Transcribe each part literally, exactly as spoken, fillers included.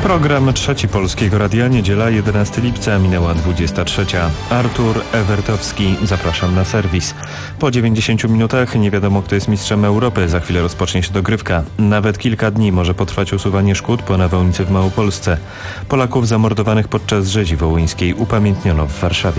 Program Trzeci Polskiego Radia, niedziela jedenastego lipca, minęła dwudziesta trzecia. Artur Ewertowski, zapraszam na serwis. Po dziewięćdziesięciu minutach nie wiadomo, kto jest mistrzem Europy. Za chwilę rozpocznie się dogrywka. Nawet kilka dni może potrwać usuwanie szkód po nawałnicy w Małopolsce. Polaków zamordowanych podczas rzezi wołyńskiej upamiętniono w Warszawie.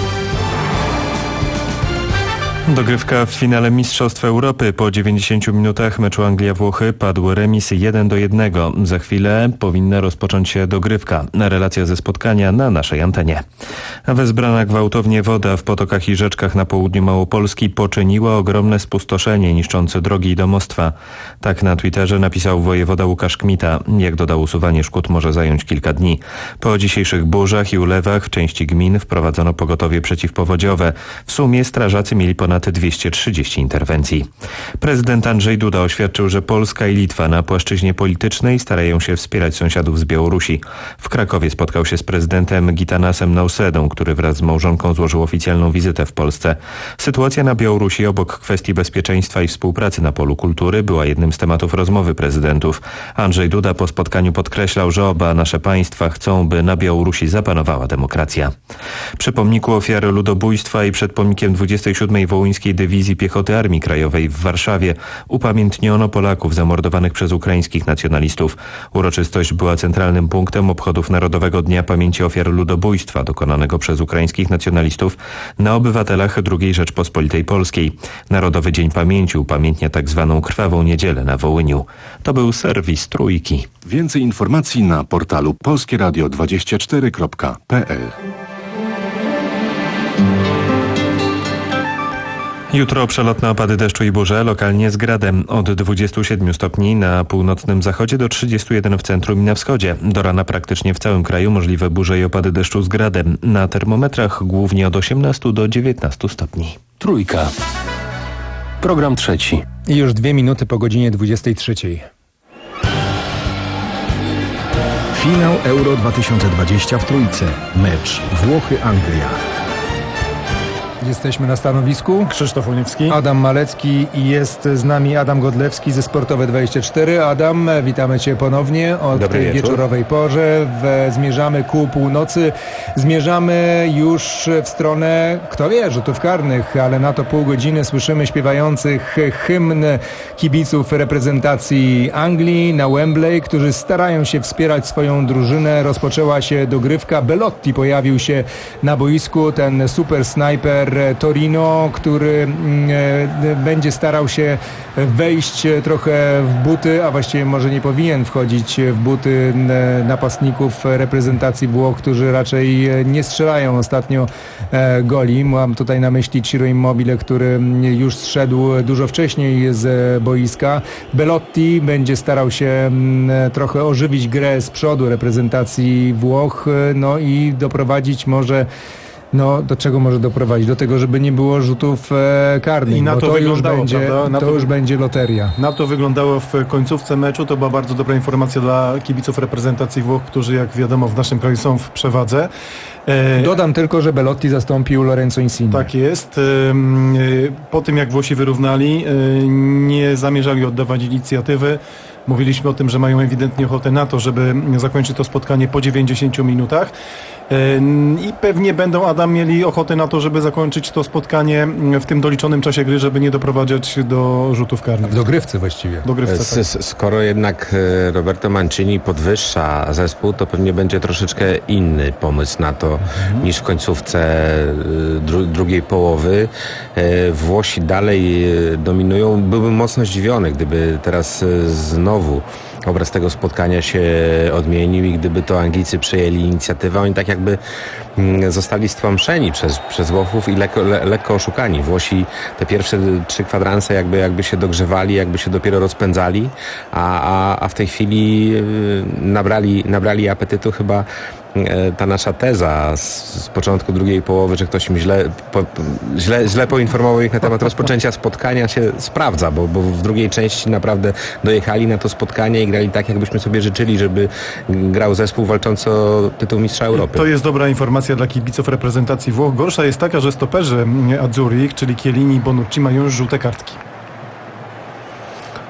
Dogrywka w finale Mistrzostw Europy. Po dziewięćdziesięciu minutach meczu Anglia-Włochy padł remis jeden do jednego. Za chwilę powinna rozpocząć się dogrywka. Relacja ze spotkania na naszej antenie. Wezbrana gwałtownie woda w potokach i rzeczkach na południu Małopolski poczyniła ogromne spustoszenie niszczące drogi i domostwa. Tak na Twitterze napisał wojewoda Łukasz Kmita. Jak dodał, usuwanie szkód może zająć kilka dni. Po dzisiejszych burzach i ulewach w części gmin wprowadzono pogotowie przeciwpowodziowe. W sumie strażacy mieli ponad dwieście trzydzieści interwencji. Prezydent Andrzej Duda oświadczył, że Polska i Litwa na płaszczyźnie politycznej starają się wspierać sąsiadów z Białorusi. W Krakowie spotkał się z prezydentem Gitanasem Nausedą, który wraz z małżonką złożył oficjalną wizytę w Polsce. Sytuacja na Białorusi obok kwestii bezpieczeństwa i współpracy na polu kultury była jednym z tematów rozmowy prezydentów. Andrzej Duda po spotkaniu podkreślał, że oba nasze państwa chcą, by na Białorusi zapanowała demokracja. Przy pomniku ofiary ludobójstwa i przed pomnikiem dwudziestej siódmej Wołyńskiej Dywizji Piechoty Armii Krajowej w Warszawie upamiętniono Polaków zamordowanych przez ukraińskich nacjonalistów. Uroczystość była centralnym punktem obchodów Narodowego Dnia Pamięci Ofiar Ludobójstwa dokonanego przez ukraińskich nacjonalistów na obywatelach drugiej Rzeczpospolitej Polskiej. Narodowy Dzień Pamięci upamiętnia tak zwaną Krwawą Niedzielę na Wołyniu. To był serwis Trójki. Więcej informacji na portalu polskie radio dwadzieścia cztery kropka p l. Jutro przelotne opady deszczu i burze, lokalnie z gradem. Od dwudziestu siedmiu stopni na północnym zachodzie do trzydziestu jeden w centrum i na wschodzie. Do rana praktycznie w całym kraju możliwe burze i opady deszczu z gradem. Na termometrach głównie od osiemnastu do dziewiętnastu stopni. Trójka. Program trzeci. I już dwie minuty po godzinie dwudziestej trzeciej. Finał Euro dwa tysiące dwadzieścia w Trójce. Mecz Włochy-Anglia. Jesteśmy na stanowisku. Krzysztof Uniewski. Adam Malecki i jest z nami Adam Godlewski ze Sportowe dwadzieścia cztery. Adam, witamy Cię ponownie o Dobry tej wieczór. wieczorowej porze. W, zmierzamy ku północy. Zmierzamy już w stronę, kto wie, rzutów karnych, ale na to pół godziny słyszymy śpiewających hymn kibiców reprezentacji Anglii na Wembley, którzy starają się wspierać swoją drużynę. Rozpoczęła się dogrywka. Belotti pojawił się na boisku, ten super snajper Torino, który e, będzie starał się wejść trochę w buty, a właściwie może nie powinien wchodzić w buty e, napastników reprezentacji Włoch, którzy raczej nie strzelają ostatnio e, goli. Mam tutaj na myśli Ciro Immobile, który już zszedł dużo wcześniej z boiska. Belotti będzie starał się m, trochę ożywić grę z przodu reprezentacji Włoch, no i doprowadzić może No, do czego może doprowadzić? Do tego, żeby nie było rzutów e, karnych. I na bo to, to już wyglądało, będzie, na to, to już będzie loteria. Na to wyglądało w końcówce meczu. To była bardzo dobra informacja dla kibiców reprezentacji Włoch, którzy, jak wiadomo, w naszym kraju są w przewadze. E... Dodam tylko, że Belotti zastąpił Lorenzo Insigne. Tak jest. Po tym, jak Włosi wyrównali, nie zamierzali oddawać inicjatywy. Mówiliśmy o tym, że mają ewidentnie ochotę na to, żeby zakończyć to spotkanie po dziewięćdziesięciu minutach. I pewnie będą, Adam, mieli ochotę na to, żeby zakończyć to spotkanie w tym doliczonym czasie gry, żeby nie doprowadzać do rzutów karnych. W dogrywce właściwie. Dogrywce, tak. Skoro jednak Roberto Mancini podwyższa zespół, to pewnie będzie troszeczkę inny pomysł na to mhm. niż w końcówce dru- drugiej połowy. Włosi dalej dominują. Byłbym mocno zdziwiony, gdyby teraz znowu obraz tego spotkania się odmienił i gdyby to Anglicy przejęli inicjatywę, oni tak jakby zostali stłamszeni przez, przez Włochów i lekko, le, lekko oszukani. Włosi te pierwsze trzy kwadranse jakby, jakby się dogrzewali, jakby się dopiero rozpędzali, a, a, a w tej chwili nabrali, nabrali apetytu. Chyba ta nasza teza z, z początku drugiej połowy, że ktoś mi źle, po, źle, źle poinformował ich na temat rozpoczęcia spotkania, się sprawdza, bo, bo w drugiej części naprawdę dojechali na to spotkanie i grali tak, jakbyśmy sobie życzyli, żeby grał zespół walczący o tytuł mistrza Europy. To jest dobra informacja dla kibiców reprezentacji Włoch. Gorsza jest taka, że stoperzy Azzurri, czyli Chiellini i Bonucci, mają już żółte kartki.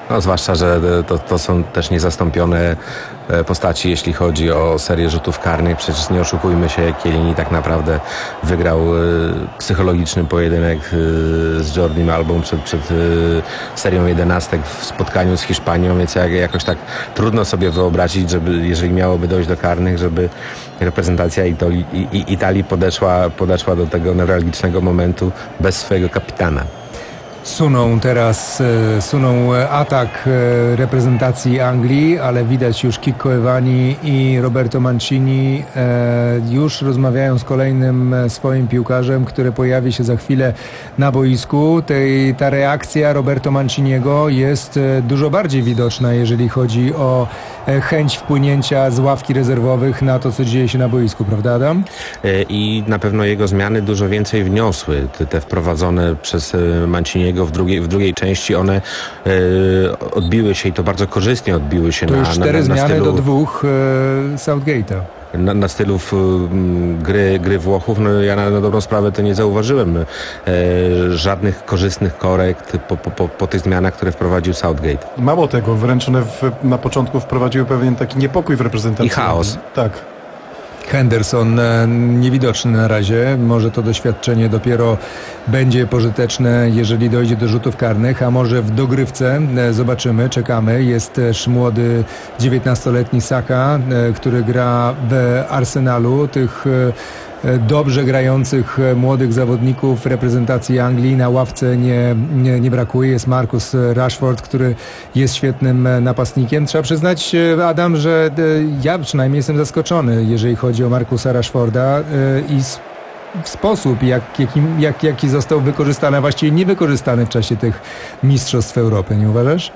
No, zwłaszcza, że to, to są też niezastąpione postaci, jeśli chodzi o serię rzutów karnych. Przecież nie oszukujmy się, Chiellini tak naprawdę wygrał psychologiczny pojedynek z Jordim Albą przed, przed serią jedenastek w spotkaniu z Hiszpanią, więc jak, jakoś tak trudno sobie wyobrazić, żeby, jeżeli miałoby dojść do karnych, żeby reprezentacja Italii, Italii podeszła, podeszła do tego newralgicznego momentu bez swojego kapitana. Suną teraz, suną atak reprezentacji Anglii, ale widać już Kiko Ewani i Roberto Mancini już rozmawiają z kolejnym swoim piłkarzem, który pojawi się za chwilę na boisku. Tej, ta reakcja Roberto Manciniego jest dużo bardziej widoczna, jeżeli chodzi o chęć wpłynięcia z ławki rezerwowych na to, co dzieje się na boisku, prawda Adam? I na pewno jego zmiany dużo więcej wniosły. Te, te wprowadzone przez Manciniego w drugiej, w drugiej części, one e, odbiły się i to bardzo korzystnie odbiły się to na, już cztery na, na, na zmiany stylu, do dwóch e, Southgate'a. Na, na stylu w, m, gry, gry Włochów. No, ja na, na dobrą sprawę to nie zauważyłem e, żadnych korzystnych korekt po, po, po, po tych zmianach, które wprowadził Southgate. Mało tego, wręcz one w, na początku wprowadziły pewien taki niepokój w reprezentacji. I chaos. Tak. Henderson niewidoczny na razie. Może to doświadczenie dopiero będzie pożyteczne, jeżeli dojdzie do rzutów karnych, a może w dogrywce. Zobaczymy, czekamy. Jest też młody dziewiętnastoletni Saka, który gra w Arsenalu. Tych dobrze grających młodych zawodników reprezentacji Anglii na ławce nie, nie, nie brakuje. Jest Marcus Rashford, który jest świetnym napastnikiem. Trzeba przyznać, Adam, że ja przynajmniej jestem zaskoczony, jeżeli chodzi o Marcusa Rashforda i sposób, jak, jaki, jak, jaki został wykorzystany, a właściwie niewykorzystany w czasie tych Mistrzostw Europy. Nie uważasz?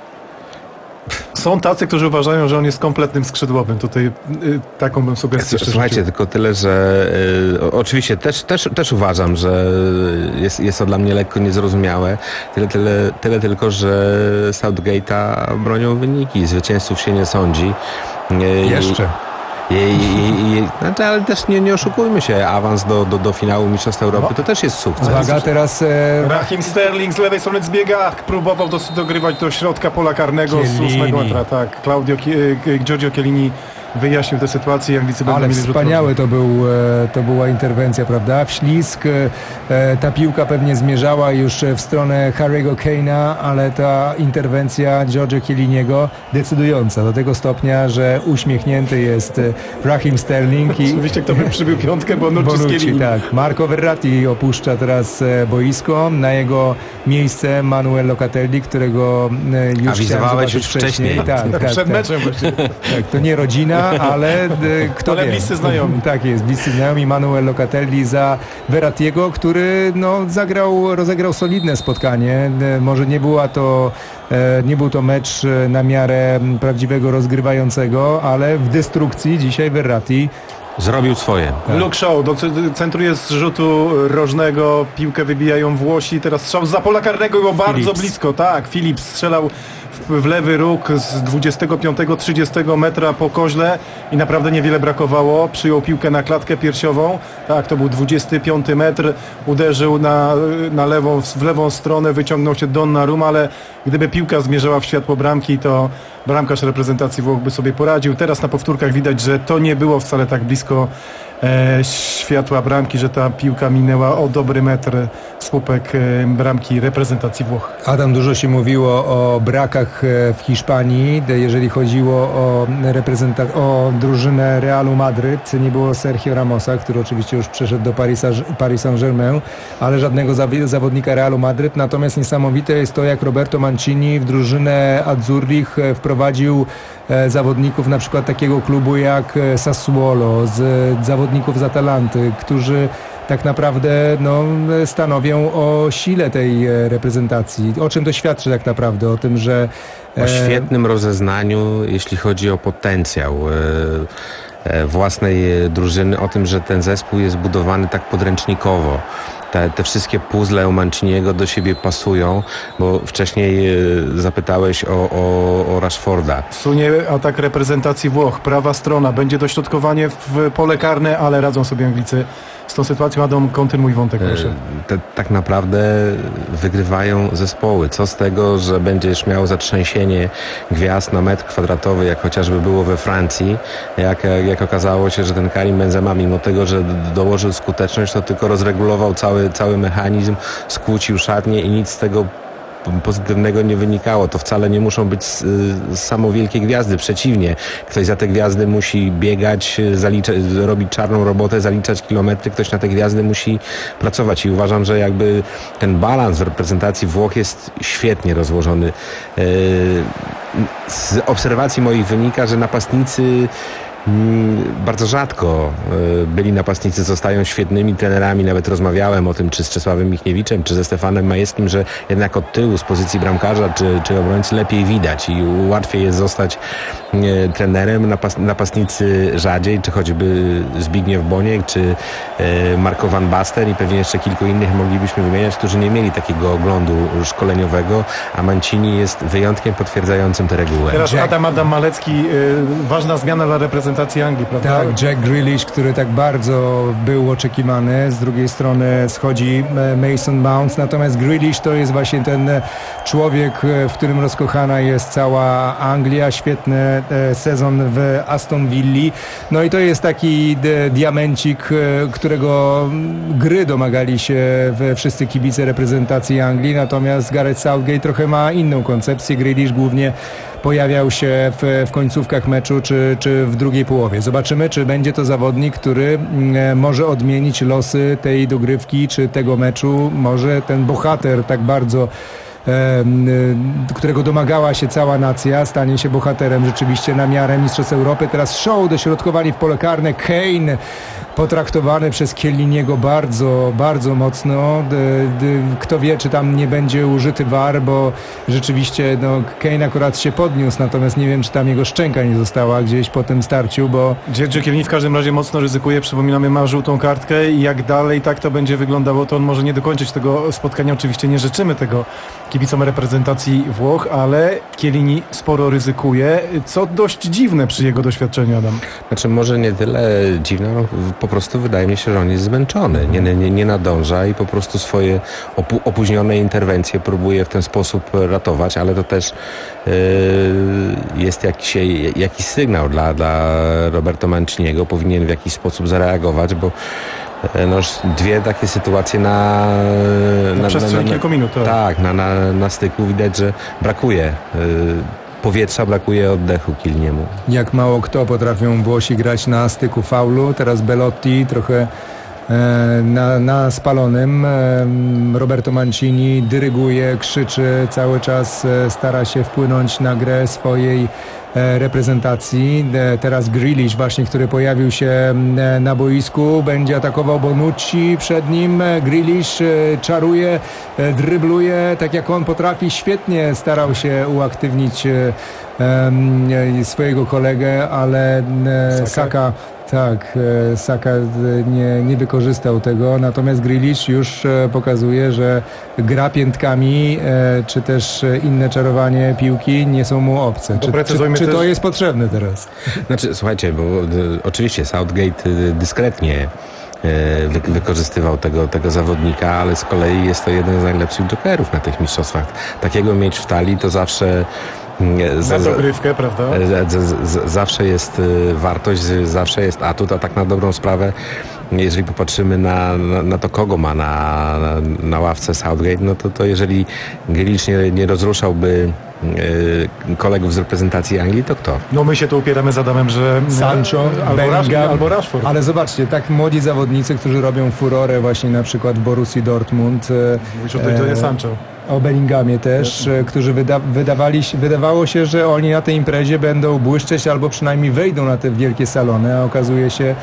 Są tacy, którzy uważają, że on jest kompletnym skrzydłowym. Tutaj y, taką bym sugestię Słuchajcie, tylko tyle, że y, oczywiście też, też, też uważam, że jest, jest to dla mnie lekko niezrozumiałe. Tyle, tyle, tyle tylko, że Southgate'a bronią wyniki. Zwycięzców się nie sądzi. Y, Jeszcze. I, i, i, znaczy, ale też nie, nie oszukujmy się, awans do, do, do finału Mistrzostw Europy to też jest sukces. Uwaga, teraz e... Raheem Sterling z lewej strony zbiega, próbował dos- dogrywać do środka pola karnego z ósmego metra. Tak, Claudio, Giorgio Chiellini wyjaśnił tę sytuację. Anglicy będą Ale mieli wspaniały to, był, to była interwencja, prawda? Wślizg, ta piłka pewnie zmierzała już w stronę Harry'ego Kane'a, ale ta interwencja Giorgio Chielliniego decydująca do tego stopnia, że uśmiechnięty jest Raheem Sterling. I oczywiście kto by przybił piątkę, bo Bonucci, Bonucci, tak. Marco Verratti opuszcza teraz boisko. Na jego miejsce Manuel Locatelli, którego już awizowałeś już wcześniej. wcześniej. Tak, tak, Przed tak. meczem właściwie. Tak, to nie rodzina, ale kto ale wie. bliscy znajomi. Tak jest, bliscy znajomi. Manuel Locatelli za Verrattiego, który no, zagrał, rozegrał solidne spotkanie. Może nie była to nie był to mecz na miarę prawdziwego rozgrywającego, ale w destrukcji dzisiaj Verratti zrobił swoje. Tak. Luke Shaw centruje z rzutu rożnego, piłkę wybijają Włosi, teraz strzał za pola karnego, było bardzo Phillips. blisko. Tak, Phillips strzelał w, w lewy róg z dwudziestego piątego trzydziestego metra po koźle i naprawdę niewiele brakowało. Przyjął piłkę na klatkę piersiową. Tak, to był dwudziesty piąty metr. Uderzył na, na lewą, w lewą stronę, wyciągnął się Donnarumma, ale gdyby piłka zmierzała w światło bramki, to bramkarz reprezentacji Włoch by sobie poradził. Teraz na powtórkach widać, że to nie było wcale tak blisko e, światła bramki, że ta piłka minęła o dobry metr słupek e, bramki reprezentacji Włoch. Adam, dużo się mówiło o brakach w Hiszpanii, jeżeli chodziło o, reprezenta- o drużynę Realu Madryt. Nie było Sergio Ramosa, który oczywiście już przeszedł do Paris Saint-Germain, ale żadnego zaw- zawodnika Realu Madryt. Natomiast niesamowite jest to, jak Roberto Mancini w drużynę Azzurrich wprowadził zawodników na przykład takiego klubu jak Sassuolo, z zawodników z Atalanty, którzy tak naprawdę no, stanowią o sile tej reprezentacji. O czym to świadczy tak naprawdę? O tym, że... O świetnym rozeznaniu, jeśli chodzi o potencjał własnej drużyny, o tym, że ten zespół jest budowany tak podręcznikowo. te, te wszystkie puzzle u Manciniego do siebie pasują, bo wcześniej e, zapytałeś o, o, o Rashforda. Sunie atak reprezentacji Włoch, prawa strona, będzie dośrodkowanie w pole karne, ale radzą sobie Anglicy z tą sytuacją. Adam, kontynuuj wątek, proszę. Te, tak naprawdę wygrywają zespoły. Co z tego, że będziesz miał zatrzęsienie gwiazd na metr kwadratowy, jak chociażby było we Francji, jak, jak okazało się, że ten Karim Benzema, mimo tego, że dołożył skuteczność, to tylko rozregulował cały, cały mechanizm, skłócił szatnię i nic z tego pozytywnego nie wynikało. To wcale nie muszą być samo wielkie gwiazdy. Przeciwnie, ktoś za te gwiazdy musi biegać, zaliczać, robić czarną robotę, zaliczać kilometry. Ktoś na te gwiazdy musi pracować i uważam, że jakby ten balans w reprezentacji Włoch jest świetnie rozłożony. Z obserwacji moich wynika, że napastnicy bardzo rzadko byli napastnicy, zostają świetnymi trenerami. Nawet rozmawiałem o tym, czy z Czesławem Michniewiczem, czy ze Stefanem Majewskim, że jednak od tyłu z pozycji bramkarza czy, czy obrońcy lepiej widać i łatwiej jest zostać e, trenerem. Napas, napastnicy rzadziej, czy choćby Zbigniew Boniek, czy e, Marco van Basten i pewnie jeszcze kilku innych moglibyśmy wymieniać, którzy nie mieli takiego oglądu szkoleniowego, a Mancini jest wyjątkiem potwierdzającym tę regułę. Teraz Adam Adam Malecki, e, ważna zmiana dla reprezentacji Anglii, prawda? Tak, Jack Grealish, który tak bardzo był oczekiwany. Z drugiej strony schodzi Mason Mount, natomiast Grealish to jest właśnie ten człowiek, w którym rozkochana jest cała Anglia. Świetny sezon w Aston Villa. No i to jest taki diamencik, którego gry domagali się wszyscy kibice reprezentacji Anglii, natomiast Gareth Southgate trochę ma inną koncepcję. Grealish głównie pojawiał się w, w końcówkach meczu czy, czy w drugiej połowie. Zobaczymy, czy będzie to zawodnik, który może odmienić losy tej dogrywki czy tego meczu. Może ten bohater tak bardzo, e, którego domagała się cała nacja, stanie się bohaterem rzeczywiście na miarę Mistrzostw Europy. Teraz show, dośrodkowani w pole karne. Kane potraktowany przez Chielliniego bardzo, bardzo mocno. Kto wie, czy tam nie będzie użyty V A R, bo rzeczywiście no, Kane akurat się podniósł, natomiast nie wiem, czy tam jego szczęka nie została gdzieś po tym starciu, bo... Dzierży Chiellini w każdym razie mocno ryzykuje, przypominamy, ma żółtą kartkę i jak dalej tak to będzie wyglądało, to on może nie dokończyć tego spotkania. Oczywiście nie życzymy tego kibicom reprezentacji Włoch, ale Chiellini sporo ryzykuje, co dość dziwne przy jego doświadczeniu, Adam. Znaczy może nie tyle dziwne, no, po prostu wydaje mi się, że on jest zmęczony, nie, nie, nie nadąża i po prostu swoje opu- opóźnione interwencje próbuje w ten sposób ratować, ale to też yy, jest jakiś, jakiś sygnał dla, dla Roberto Manciniego, powinien w jakiś sposób zareagować, bo no, dwie takie sytuacje na, na, na przestrzeni na, na, kilku minut. Tak, tak na, na, na styku widać, że brakuje yy, powietrza, brakuje oddechu Chielliniemu. Jak mało kto potrafią Włosi grać na styku faulu. Teraz Belotti trochę e, na, na spalonym. E, Roberto Mancini dyryguje, krzyczy, cały czas e, stara się wpłynąć na grę swojej e, reprezentacji. E, teraz Grealish właśnie, który pojawił się e, na boisku, będzie atakował Bonucci przed nim. E, Grealish e, czaruje, e, drybluje, tak jak on potrafi. Świetnie starał się uaktywnić e, e, swojego kolegę, ale e, Saka Tak, Saka nie, nie wykorzystał tego, natomiast Grealish już pokazuje, że gra piętkami, czy też inne czarowanie piłki nie są mu obce. Czy, czy, czy to jest potrzebne teraz? Znaczy, słuchajcie, bo oczywiście Southgate dyskretnie wy, wykorzystywał tego, tego zawodnika, ale z kolei jest to jeden z najlepszych jokerów na tych mistrzostwach. Takiego mieć w talii to zawsze za dogrywkę, prawda? Z, z, zawsze jest wartość, zawsze jest atut, a tak na dobrą sprawę, jeżeli popatrzymy na, na, na to, kogo ma na, na, na ławce Southgate, no to, to jeżeli Grealish nie, nie rozruszałby yy, kolegów z reprezentacji Anglii, to kto? No my się tu upieramy z Adamem, że Sancho, albo, Bellingham, albo Rashford. Ale zobaczcie, tak młodzi zawodnicy, którzy robią furorę właśnie na przykład w Borussii Dortmund. Mówisz o tym, to jest Sancho. O Bellinghamie też, którzy wyda- wydawali, wydawało się, że oni na tej imprezie będą błyszczeć albo przynajmniej wejdą na te wielkie salony, a okazuje się,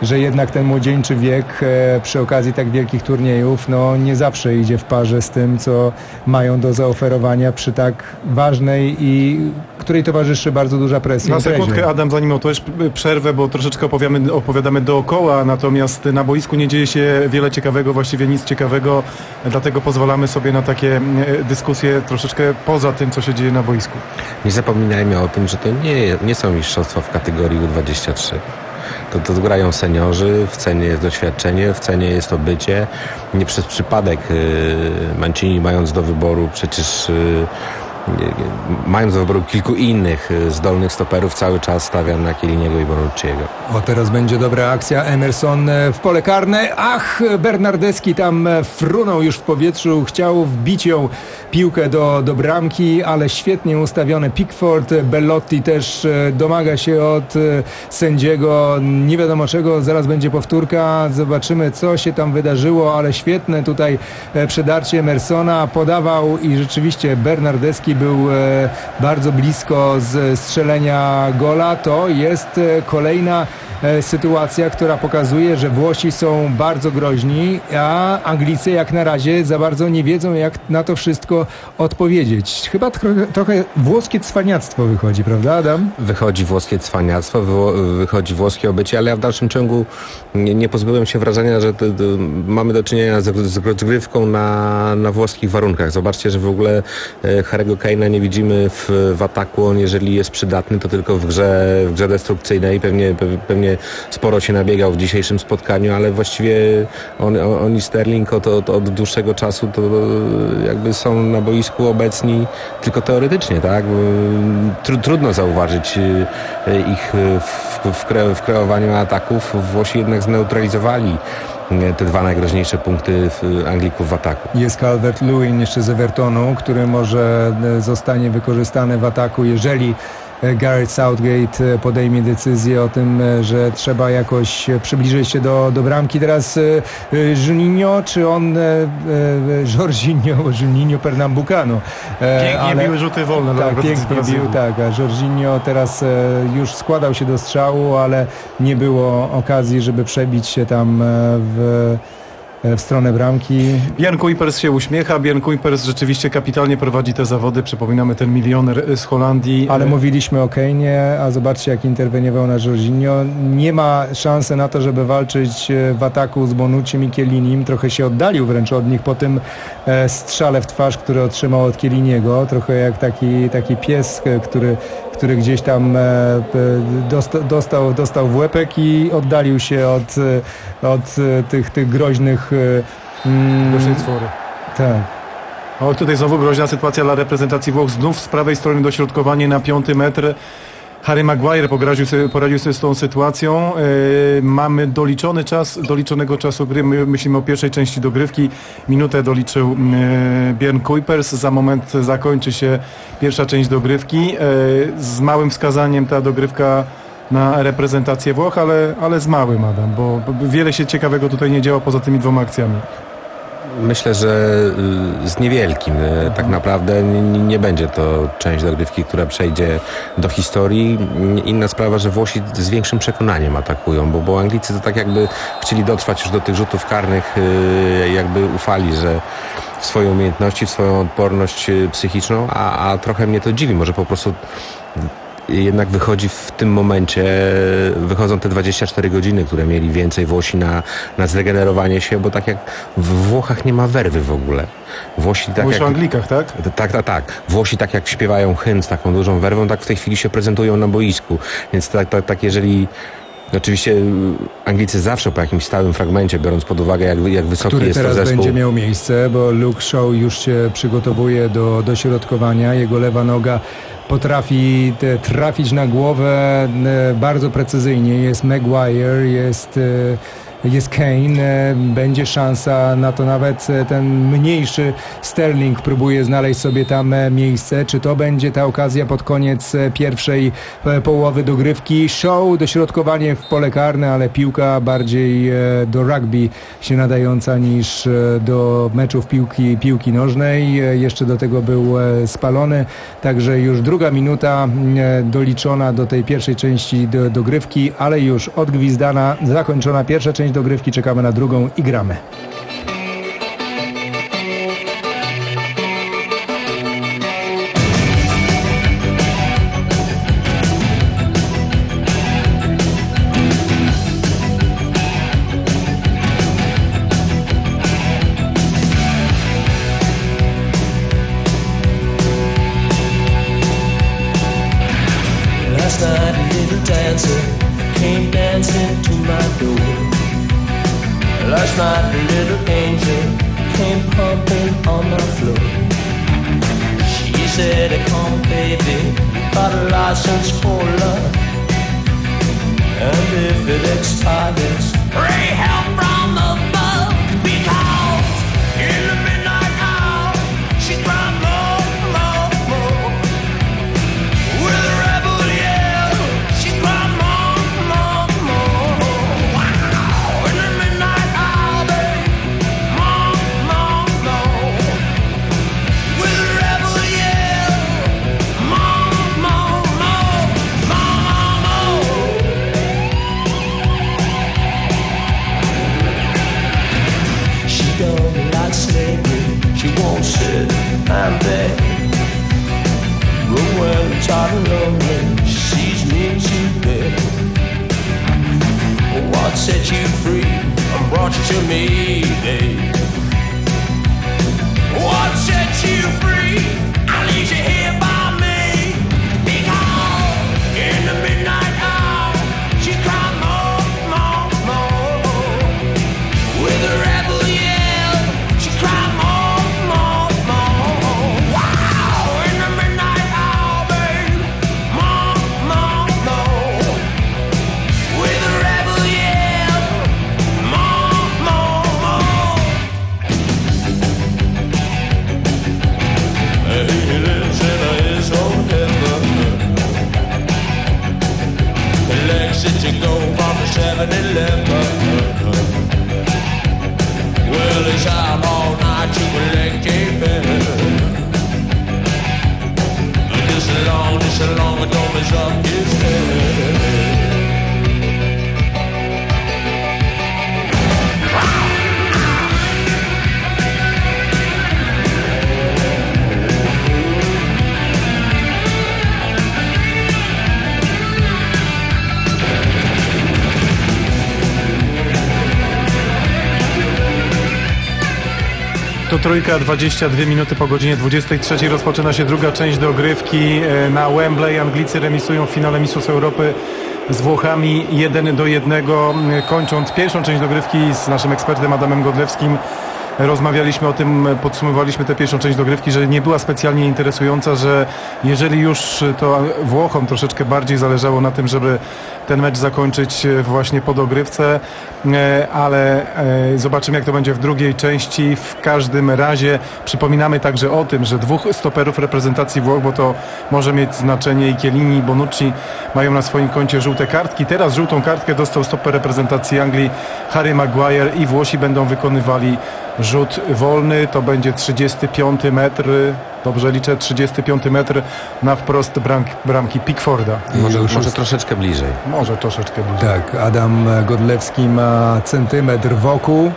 że jednak ten młodzieńczy wiek e, przy okazji tak wielkich turniejów no nie zawsze idzie w parze z tym, co mają do zaoferowania przy tak ważnej i której towarzyszy bardzo duża presja. Na sekundkę, Adam, zanim otoczysz przerwę, bo troszeczkę opowiadamy, opowiadamy dookoła, natomiast na boisku nie dzieje się wiele ciekawego, właściwie nic ciekawego, dlatego pozwalamy sobie na takie dyskusje troszeczkę poza tym, co się dzieje na boisku. Nie zapominajmy o tym, że to nie, nie są mistrzostwa w kategorii U dwadzieścia trzy. To, to grają seniorzy, w cenie jest doświadczenie, w cenie jest to bycie. Nie przez przypadek yy, Mancini, mając do wyboru przecież yy, mając do wyboru kilku innych zdolnych stoperów, cały czas stawia na Chielliniego i Bonucciego. O, teraz będzie dobra akcja. Emerson w pole karne. Ach, Bernardeschi tam frunął już w powietrzu. Chciał wbić ją piłkę do, do bramki, ale świetnie ustawiony Pickford. Bellotti też domaga się od sędziego nie wiadomo czego. Zaraz będzie powtórka. Zobaczymy, co się tam wydarzyło, ale świetne tutaj przedarcie Emersona. Podawał i rzeczywiście Bernardeschi był bardzo blisko z strzelenia gola. To jest kolejna sytuacja, która pokazuje, że Włosi są bardzo groźni, a Anglicy jak na razie za bardzo nie wiedzą, jak na to wszystko odpowiedzieć. Chyba trochę, trochę włoskie cwaniactwo wychodzi, prawda, Adam? Wychodzi włoskie cwaniactwo, wychodzi włoskie obycie, ale ja w dalszym ciągu nie, nie pozbyłem się wrażenia, że to, to mamy do czynienia z, z rozgrywką na, na włoskich warunkach. Zobaczcie, że w ogóle Harry'ego Kane'a nie widzimy w, w ataku. On, jeżeli jest przydatny, to tylko w grze, w grze destrukcyjnej. Pewnie, pewnie sporo się nabiegał w dzisiejszym spotkaniu, ale właściwie on, on i Sterling od, od, od dłuższego czasu to jakby są na boisku obecni tylko teoretycznie, tak? Trudno zauważyć ich w, w, kre, w kreowaniu ataków. Włosi jednak zneutralizowali te dwa najgroźniejsze punkty Anglików w ataku. Jest Calvert-Lewin jeszcze z Evertonu, który może zostanie wykorzystany w ataku, jeżeli Gareth Southgate podejmie decyzję o tym, że trzeba jakoś przybliżyć się do, do bramki. Teraz Juninho, czy on Jorginho, Juninho Pernambucano. Pięknie ale, biły rzuty wolne. Tak, pięknie bił, tak, a Jorginho teraz już składał się do strzału, ale nie było okazji, żeby przebić się tam w w stronę bramki. Björn Kuipers się uśmiecha. Björn Kuipers rzeczywiście kapitalnie prowadzi te zawody. Przypominamy ten milioner z Holandii. Ale mówiliśmy o Kane'ie, a zobaczcie, jak interweniował na Jorginho. Nie ma szansy na to, żeby walczyć w ataku z Bonuccim i Chiellinim. Trochę się oddalił wręcz od nich po tym strzale w twarz, który otrzymał od Chielliniego. Trochę jak taki, taki pies, który który gdzieś tam dostał, dostał w łepek i oddalił się od, od tych, tych groźnych mm, stwory. Tak. O, tutaj znowu groźna sytuacja dla reprezentacji Włoch. Znów z prawej strony dośrodkowanie na piąty metr. Harry Maguire poradził sobie, poradził sobie z tą sytuacją. Yy, mamy doliczony czas, doliczonego czasu gry. My myślimy o pierwszej części dogrywki. Minutę doliczył yy, Björn Kuipers. Za moment zakończy się pierwsza część dogrywki. Yy, z małym wskazaniem ta dogrywka na reprezentację Włoch, ale, ale z małym, Adam, bo, bo wiele się ciekawego tutaj nie działo poza tymi dwoma akcjami. Myślę, że z niewielkim. Tak naprawdę nie będzie to część dogrywki, która przejdzie do historii. Inna sprawa, że Włosi z większym przekonaniem atakują, bo, bo Anglicy to tak jakby chcieli dotrwać już do tych rzutów karnych, jakby ufali, że w swoje umiejętności, w swoją odporność psychiczną, a, a trochę mnie to dziwi. Może po prostu jednak wychodzi w tym momencie, wychodzą te dwadzieścia cztery godziny, które mieli więcej Włosi na, na zregenerowanie się, bo tak jak w Włochach nie ma werwy w ogóle. Włosi tak Mówisz jak, o Anglikach, tak? Tak, tak, tak. Włosi tak jak śpiewają hymn z taką dużą werwą, tak w tej chwili się prezentują na boisku. Więc tak, tak, tak jeżeli... Oczywiście Anglicy zawsze po jakimś stałym fragmencie, biorąc pod uwagę, jak, jak wysoki który jest to zespół. Który teraz będzie miał miejsce, bo Luke Shaw już się przygotowuje do dośrodkowania. Jego lewa noga potrafi te, trafić na głowę bardzo precyzyjnie. Jest Maguire, jest jest Kane, będzie szansa na to, nawet ten mniejszy Sterling próbuje znaleźć sobie tam miejsce. Czy to będzie ta okazja pod koniec pierwszej połowy dogrywki? Show, dośrodkowanie w pole karne, ale piłka bardziej do rugby się nadająca niż do meczów piłki, piłki nożnej. Jeszcze do tego był spalony, także już druga minuta doliczona do tej pierwszej części do, dogrywki, ale już odgwizdana, zakończona pierwsza część dogrywki, czekamy na drugą i gramy. Last night a little angel came pumping on my floor. She said, come baby, got a license for love. And if it expires, pray help from above. Because in the midnight hour, she cried more, more, more. With a rebel yell, she cried more, more, more. Wow, in the midnight hour, babe, more, more, more. With a rebel yell, more, more, more, more, more. She don't like slavery, she won't sit and beg. But when it's hot and lonely, she sees me to bed. What set you free and brought you to me, babe? What set you free? I leave you here by me. Because in the midnight hour, she cried more, more, more. With a rebel yell, she cried more, more, more. Wow, in the midnight hour, babe, more, more, more. With a rebel yell, more, more, more. He lives in his own heaven. Legs that you go from the seven eleven. Well, he's out all night to collect a bed. This long, this long, it don't mess up his head. To trójka, dwadzieścia dwie minuty po godzinie dwudziestej trzeciej rozpoczyna się druga część dogrywki na Wembley. Anglicy remisują w finale Mistrzostw Europy z Włochami jeden do jednego. Kończąc pierwszą część dogrywki z naszym ekspertem Adamem Godlewskim, rozmawialiśmy o tym, podsumowaliśmy tę pierwszą część dogrywki, że nie była specjalnie interesująca, że jeżeli już to Włochom troszeczkę bardziej zależało na tym, żeby ten mecz zakończyć właśnie po dogrywce, ale zobaczymy, jak to będzie w drugiej części. W każdym razie przypominamy także o tym, że dwóch stoperów reprezentacji Włoch, bo to może mieć znaczenie, i Chiellini i Bonucci mają na swoim koncie żółte kartki. Teraz żółtą kartkę dostał stoper reprezentacji Anglii Harry Maguire i Włosi będą wykonywali rzut wolny. To będzie trzydziesty piąty metr, dobrze liczę, trzydziesty piąty metr na wprost bram, bramki Pickforda. Może, może troszeczkę bliżej. Może troszeczkę bliżej. Tak, Adam Godlewski ma centymetr wokół.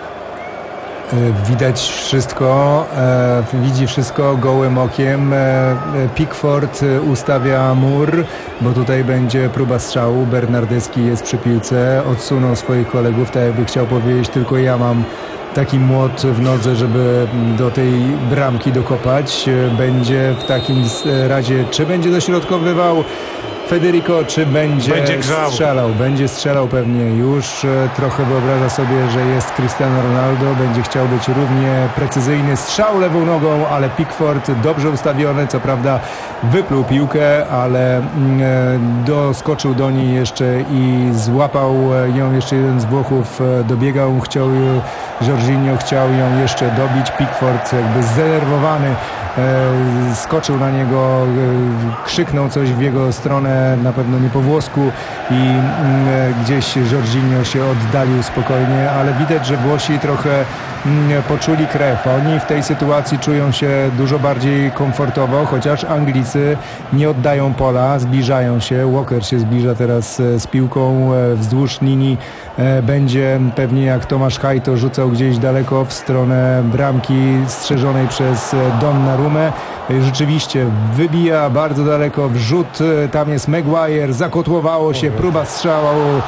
Widać wszystko, widzi wszystko gołym okiem. Pickford ustawia mur, bo tutaj będzie próba strzału. Bernardeschi jest przy piłce, odsunął swoich kolegów, tak jakby chciał powiedzieć, tylko ja mam taki młot w nodze, żeby do tej bramki dokopać. Będzie w takim razie, czy będzie dośrodkowywał Federico, czy będzie, Będzie grzał. strzelał? Będzie strzelał pewnie już. E, Trochę wyobraża sobie, że jest Cristiano Ronaldo. Będzie chciał być równie precyzyjny. Strzał lewą nogą, ale Pickford dobrze ustawiony. Co prawda wypluł piłkę, ale mm, e, doskoczył do niej jeszcze i złapał ją. Jeszcze jeden z Włochów e, dobiegał. Chciał, e, Jorginho chciał ją jeszcze dobić. Pickford jakby zdenerwowany e, skoczył na niego, e, krzyknął coś w jego stronę, na pewno nie po włosku i mm, gdzieś Jorginho się oddalił spokojnie, ale widać, że Włosi trochę mm, poczuli krew. Oni w tej sytuacji czują się dużo bardziej komfortowo, chociaż Anglicy nie oddają pola, zbliżają się. Walker się zbliża teraz e, z piłką e, wzdłuż linii. E, będzie pewnie jak Tomasz Hajto rzucał gdzieś daleko w stronę bramki strzeżonej przez Donnarumę. Rzeczywiście wybija bardzo daleko, wrzut, tam jest Maguire, zakotłowało się, próba strzału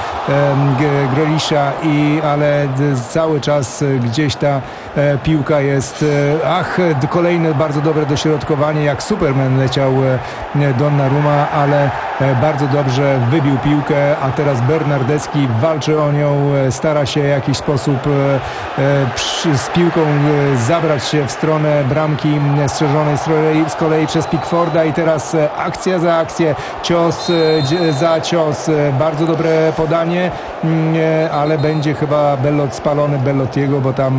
e, Grealisha, i, ale cały czas gdzieś ta e, piłka jest, e, ach, kolejne bardzo dobre dośrodkowanie, jak Superman leciał e, Donnarumma, ale e, bardzo dobrze wybił piłkę, a teraz Bernardeschi walczy o nią, e, stara się w jakiś sposób e, e, przy, z piłką e, zabrać się w stronę bramki strzeżonej z kolei przez Pickforda i teraz akcja za akcję, cios za cios, bardzo dobre podanie, ale będzie chyba Bellot spalony, Bellottiego, bo tam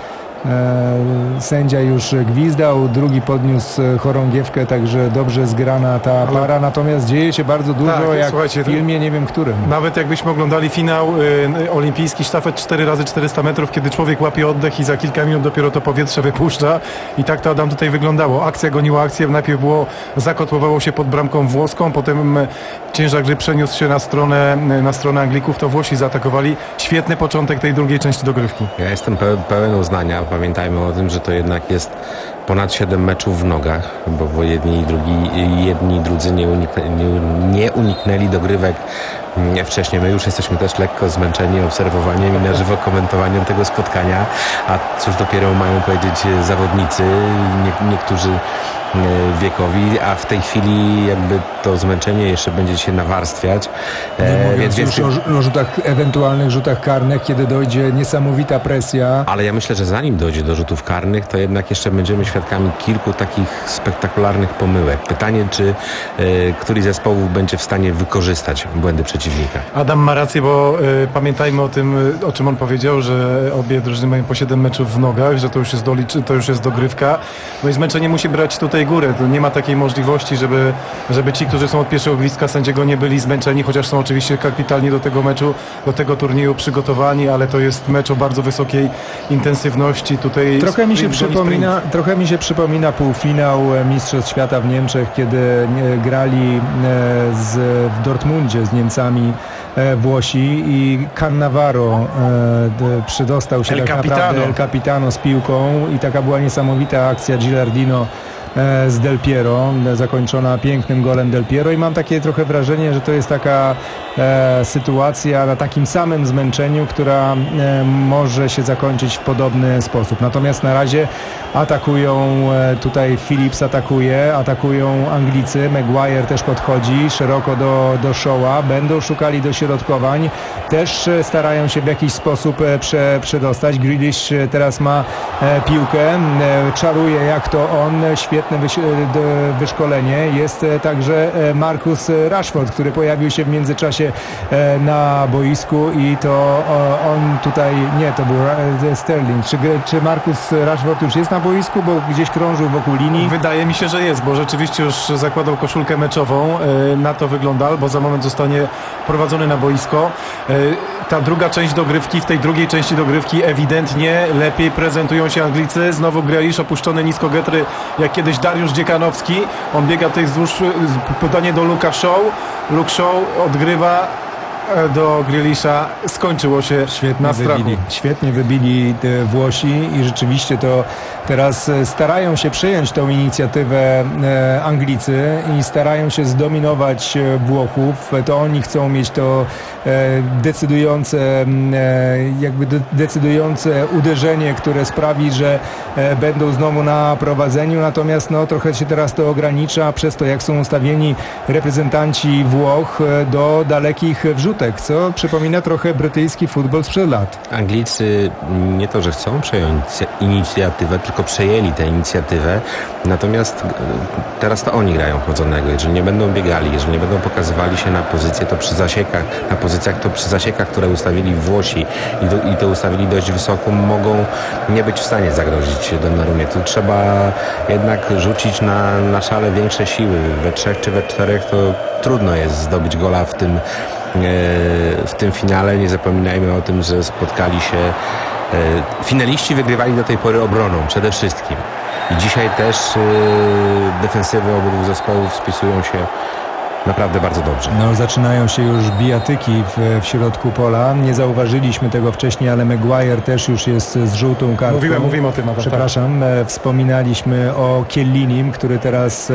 E, sędzia już gwizdał, drugi podniósł chorągiewkę, także dobrze zgrana ta para, ale natomiast dzieje się bardzo dużo, tak, jak w filmie, nie wiem którym. Nawet jakbyśmy oglądali finał y, olimpijski sztafet cztery razy czterysta metrów, kiedy człowiek łapie oddech i za kilka minut dopiero to powietrze wypuszcza, i tak to Adam tutaj wyglądało. Akcja goniła akcję, najpierw było, zakotłowało się pod bramką włoską, potem ciężar gry przeniósł się na stronę, na stronę Anglików, to Włosi zaatakowali. Świetny początek tej drugiej części dogrywki. Ja jestem pełen uznania. Pamiętajmy o tym, że to jednak jest ponad siedem meczów w nogach, bo, bo jedni i drugi, jedni i drudzy nie, uniknę, nie, nie uniknęli dogrywek wcześniej. My już jesteśmy też lekko zmęczeni obserwowaniem i na żywo komentowaniem tego spotkania, a cóż dopiero mają powiedzieć zawodnicy, nie, niektórzy wiekowi, a w tej chwili jakby to zmęczenie jeszcze będzie się nawarstwiać. Nie mówiąc więc, już więc... o rzutach, ewentualnych rzutach karnych, kiedy dojdzie niesamowita presja. Ale ja myślę, że zanim dojdzie do rzutów karnych, to jednak jeszcze będziemy świadkami kilku takich spektakularnych pomyłek. Pytanie, czy y, któryś z zespołów będzie w stanie wykorzystać błędy przeciwnika. Adam ma rację, bo y, pamiętajmy o tym, o czym on powiedział, że obie drużyny mają po siedem meczów w nogach, że to już jest, doliczy, to już jest dogrywka. No i zmęczenie musi brać tutaj górę. To nie ma takiej możliwości, żeby, żeby ci, którzy są od pierwszego gwizdka sędziego, nie byli zmęczeni, chociaż są oczywiście kapitalnie do tego meczu, do tego turnieju przygotowani, ale to jest mecz o bardzo wysokiej intensywności. Tutaj trochę mi się sprint, przypomina, sprint. trochę mi się przypomina półfinał Mistrzostw Świata w Niemczech, kiedy grali z, w Dortmundzie z Niemcami Włosi i Cannavaro e, przydostał się El tak Capitano. naprawdę El Capitano z piłką i taka była niesamowita akcja Gilardino z Del Piero, zakończona pięknym golem Del Piero, i mam takie trochę wrażenie, że to jest taka e, sytuacja na takim samym zmęczeniu, która e, może się zakończyć w podobny sposób. Natomiast na razie atakują, e, tutaj Phillips atakuje, atakują Anglicy, Maguire też podchodzi szeroko do, do Shawa, będą szukali dośrodkowań, też e, starają się w jakiś sposób e, prze, przedostać. Grealish e, teraz ma e, piłkę, e, czaruje jak to on, świetnie wyszkolenie. Jest także Marcus Rashford, który pojawił się w międzyczasie na boisku i to on tutaj, nie, to był Sterling. Czy, czy Marcus Rashford już jest na boisku, bo gdzieś krążył wokół linii? Wydaje mi się, że jest, bo rzeczywiście już zakładał koszulkę meczową. Na to wygląda, albo za moment zostanie prowadzony na boisko. Ta druga część dogrywki, w tej drugiej części dogrywki ewidentnie lepiej prezentują się Anglicy. Znowu Grealish opuszczony nisko getry, jak kiedyś Dariusz Dziekanowski. On biega tutaj wzdłuż, podanie do Luka Shaw. Luke Shaw odgrywa do Grealisha, skończyło się Świetnie na strachu. wybili, świetnie wybili te Włosi i rzeczywiście to teraz starają się przejąć tą inicjatywę e, Anglicy i starają się zdominować e, Włochów. To oni chcą mieć to e, decydujące, e, jakby de, decydujące uderzenie, które sprawi, że e, będą znowu na prowadzeniu. Natomiast no, trochę się teraz to ogranicza przez to, jak są ustawieni reprezentanci Włoch e, do dalekich wrzutek, co przypomina trochę brytyjski futbol sprzed lat. Anglicy nie to, że chcą przejąć inicjatywę, tylko przejęli tę inicjatywę, natomiast teraz to oni grają chodzonego. Jeżeli nie będą biegali, jeżeli nie będą pokazywali się na pozycję, to przy zasiekach, na pozycjach, to przy zasiekach, które ustawili Włosi i, do, i to ustawili dość wysoko, mogą nie być w stanie zagrozić Donnarumie. Tu trzeba jednak rzucić na, na szale większe siły. We trzech czy we czterech to trudno jest zdobyć gola w tym w tym finale. Nie zapominajmy o tym, że spotkali się finaliści, wygrywali do tej pory obroną przede wszystkim. I dzisiaj też defensywy obydwu zespołów spisują się naprawdę bardzo dobrze. No, zaczynają się już bijatyki w, w środku pola. Nie zauważyliśmy tego wcześniej, ale Maguire też już jest z żółtą kartką. Mówiłem, mówimy o tym. Adam, Przepraszam, tak. Wspominaliśmy o Chiellinim, który teraz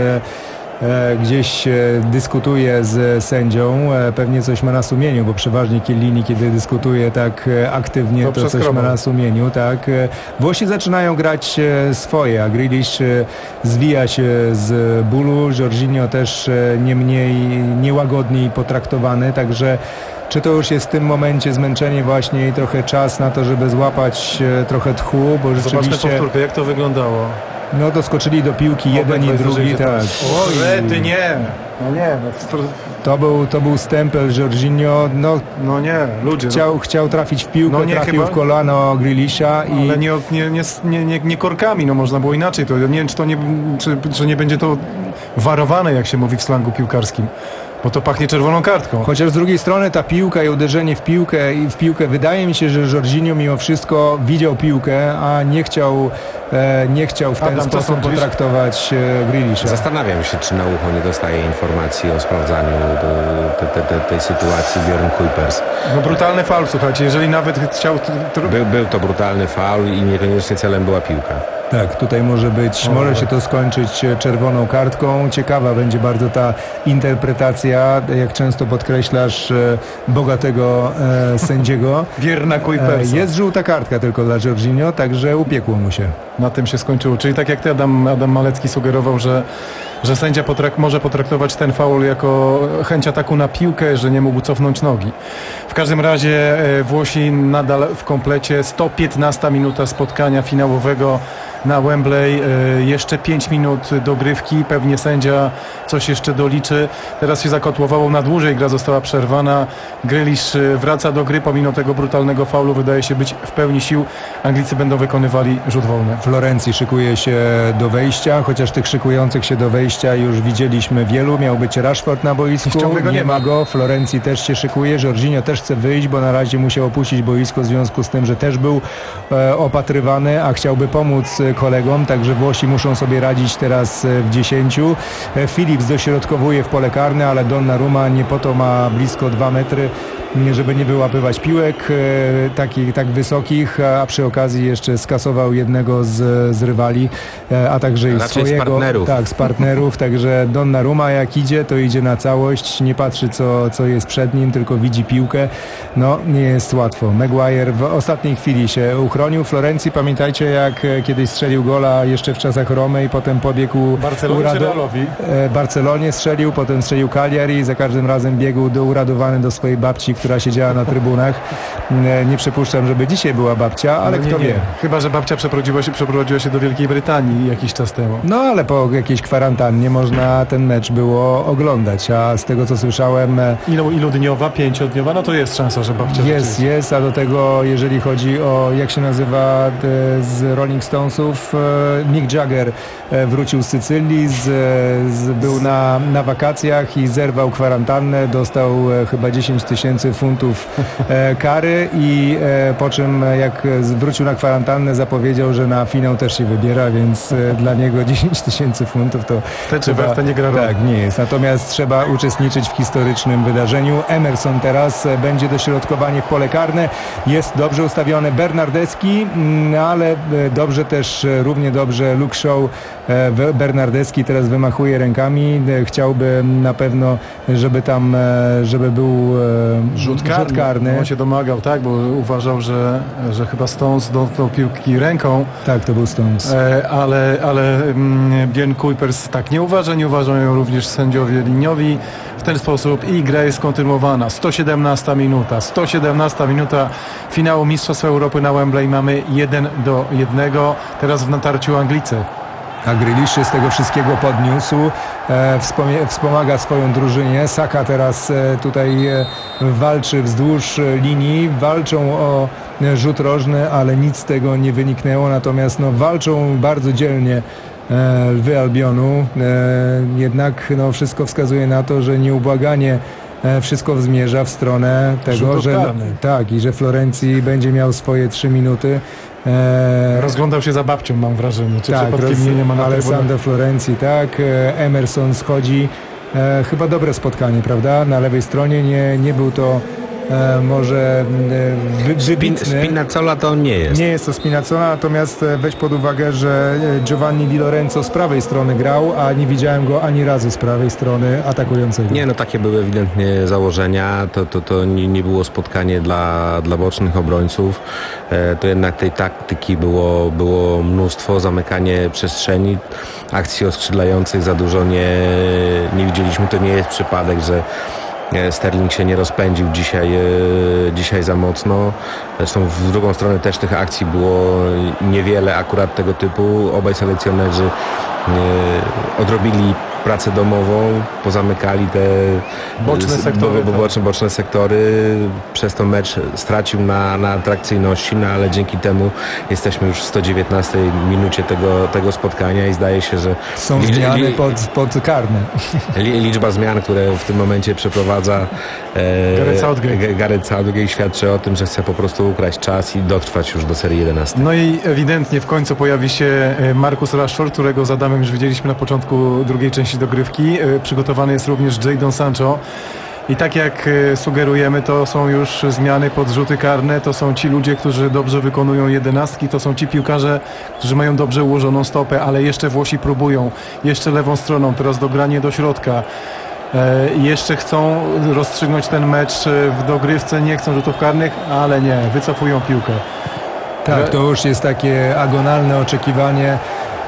E, gdzieś e, dyskutuje z sędzią, e, pewnie coś ma na sumieniu, bo przeważnie Chiellini, kiedy dyskutuje tak e, aktywnie, to, to coś ma na sumieniu, tak. E, Włosi zaczynają grać e, swoje, a Grealish e, zwija się z bólu, Jorginho też e, nie mniej niełagodniej potraktowany, także czy to już jest w tym momencie zmęczenie właśnie i trochę czas na to, żeby złapać e, trochę tchu, bo rzeczywiście... Zobaczmy powtórkę, jak to wyglądało. No doskoczyli do piłki jeden i drugi, tak. Oj, ty nie! No nie, no. To był, to był stempel Jorginho, no, no nie, ludzie. Chciał, no. chciał trafić w piłkę, no nie, trafił chyba w kolano Grealisha. I... Ale nie, nie, nie, nie, nie korkami, no można było inaczej. To, nie wiem, czy to nie, czy, czy nie będzie to warowane, jak się mówi w slangu piłkarskim. Bo to pachnie czerwoną kartką. Chociaż z drugiej strony ta piłka i uderzenie w piłkę i w piłkę, wydaje mi się, że Jorginho mimo wszystko widział piłkę, a nie chciał, e, nie chciał w ten Adam, sposób potraktować e, Grealisha. Zastanawiam się, czy na ucho nie dostaje informacji o sprawdzaniu do, te, te, tej sytuacji Björn Kuipers. No brutalny faul, słuchajcie, jeżeli nawet chciał... Był, był to brutalny faul i niekoniecznie celem była piłka. Tak, tutaj może być, o, może się to skończyć czerwoną kartką. Ciekawa będzie bardzo ta interpretacja, jak często podkreślasz, bogatego e, sędziego. Wierna Kuipersa. E, jest żółta kartka tylko dla Jorginho, także upiekło mu się. Na tym się skończyło. Czyli tak jak ty, Adam, Adam Malecki sugerował, że że sędzia potrak- może potraktować ten faul jako chęć ataku na piłkę, że nie mógł cofnąć nogi. W każdym razie e, Włosi nadal w komplecie. sto piętnasta minuta spotkania finałowego na Wembley. E, jeszcze pięć minut dogrywki. Pewnie sędzia coś jeszcze doliczy. Teraz się zakotłowało na dłużej. Gra została przerwana. Grealish wraca do gry pomimo tego brutalnego faulu. Wydaje się być w pełni sił. Anglicy będą wykonywali rzut wolny. Florencji szykuje się do wejścia, chociaż tych szykujących się do wejścia już widzieliśmy wielu. Miał być Rashford na boisku, nie, nie ma go. Florencji też się szykuje. Jorginho też chce wyjść, bo na razie musiał opuścić boisko w związku z tym, że też był e, opatrywany, a chciałby pomóc kolegom, także Włosi muszą sobie radzić teraz w dziesięciu. E, Phillips dośrodkowuje w pole karne, ale Donnarumma nie po to ma blisko dwa metry, żeby nie wyłapywać piłek e, takich, tak wysokich, a przy okazji jeszcze skasował jednego z, z rywali, e, a także i swojego. Z partnerów. Tak, z partnerów, także Donnarumma jak idzie, to idzie na całość, nie patrzy co, co jest przed nim, tylko widzi piłkę. No, nie jest łatwo. Maguire w ostatniej chwili się uchronił. Florencji, pamiętajcie, jak kiedyś strzelił gola jeszcze w czasach Romy i potem pobiegł Barcelonie urado- e, Barcelonie strzelił, potem strzelił Cagliari i za każdym razem biegł do, uradowany do swojej babci, która siedziała na trybunach. Nie przypuszczam, żeby dzisiaj była babcia, ale no nie, kto nie. wie. Chyba że babcia przeprowadziła się, przeprowadziła się do Wielkiej Brytanii jakiś czas temu. No ale po jakiejś kwarantannie można ten mecz było oglądać, a z tego co słyszałem... Ilu, iludniowa, pięciodniowa, no to jest szansa, że babcia... Jest, jest, a do tego jeżeli chodzi o, jak się nazywa z Rolling Stonesów, Mick Jagger wrócił z Sycylii, z, z, był na, na wakacjach i zerwał kwarantannę, dostał chyba dziesięć tysięcy funtów e, kary i e, po czym jak wrócił na kwarantannę, zapowiedział, że na finał też się wybiera, więc e, dla niego dziesięć tysięcy funtów to W te czy we w te nie gra roli. Tak, nie jest. Natomiast trzeba uczestniczyć w historycznym wydarzeniu. Emerson teraz będzie dośrodkowanie w pole karne. Jest dobrze ustawiony Bernardeschi, ale dobrze też, równie dobrze Luke Shaw. Bernardeschi teraz wymachuje rękami. Chciałby na pewno, żeby tam, żeby był rzut karny. Rzut karny. On się domagał, tak, bo uważał, że, że chyba Stones dotknął piłki ręką. Tak, to był Stones. Ale, ale Björn Kuipers tak nie uważa, nie uważają również sędziowie liniowi. W ten sposób i gra jest kontynuowana. sto siedemnasta minuta. sto siedemnasta minuta finału Mistrzostw Europy na Wembley. Mamy jeden do jednego. Teraz w natarciu Anglicy. A Grealish się z tego wszystkiego podniósł, e, wspomaga swoją drużynie. Saka teraz e, tutaj e, walczy wzdłuż linii, walczą o rzut rożny, ale nic z tego nie wyniknęło, natomiast no, walczą bardzo dzielnie e, Lwy Albionu, e, jednak no, wszystko wskazuje na to, że nieubłaganie e, wszystko zmierza w stronę tego, że tak, i że Florencji będzie miał swoje trzy minuty. Eee, Rozglądał się za babcią, mam wrażenie. Czy tak, roz, mnie nie ma na Alessandro Florencji, tak. Emerson schodzi. E, chyba dobre spotkanie, prawda? Na lewej stronie nie, nie był to e, może wy, wybitny. Spinazzola to on nie jest. Nie jest to Spinazzola, natomiast weź pod uwagę, że Giovanni Di Lorenzo z prawej strony grał, a nie widziałem go ani razu z prawej strony atakującego. Nie, no takie były ewidentnie założenia. To, to, to nie, nie było spotkanie dla, dla bocznych obrońców. E, to jednak tej taktyki było, było mnóstwo. Zamykanie przestrzeni, akcji oskrzydlających za dużo nie, nie widzieliśmy. To nie jest przypadek, że Sterling się nie rozpędził dzisiaj, dzisiaj za mocno. Zresztą w drugą stronę też tych akcji było niewiele akurat tego typu. Obaj selekcjonerzy odrobili pracę domową, pozamykali te boczne sektory, bo, bo, boczne, boczne sektory. Przez to mecz stracił na, na atrakcyjności, no ale dzięki temu jesteśmy już w sto dziewiętnastej minucie tego, tego spotkania i zdaje się, że są li, zmiany li, pod, pod karne. Li, liczba zmian, które w tym momencie przeprowadza e, Gareth Southgate. Gareth Southgate świadczy o tym, że chce po prostu ukraść czas i dotrwać już do serii jedenastej. No i ewidentnie w końcu pojawi się Marcus Rashford, którego z Adamem już widzieliśmy na początku drugiej części dogrywki. Przygotowany jest również Jadon Sancho. I tak jak sugerujemy, to są już zmiany pod rzuty karne, to są ci ludzie, którzy dobrze wykonują jedenastki, to są ci piłkarze, którzy mają dobrze ułożoną stopę, ale jeszcze Włosi próbują, jeszcze lewą stroną, teraz dogranie do środka. E, jeszcze chcą rozstrzygnąć ten mecz w dogrywce, nie chcą rzutów karnych, ale nie, wycofują piłkę. Tak, to już jest takie agonalne oczekiwanie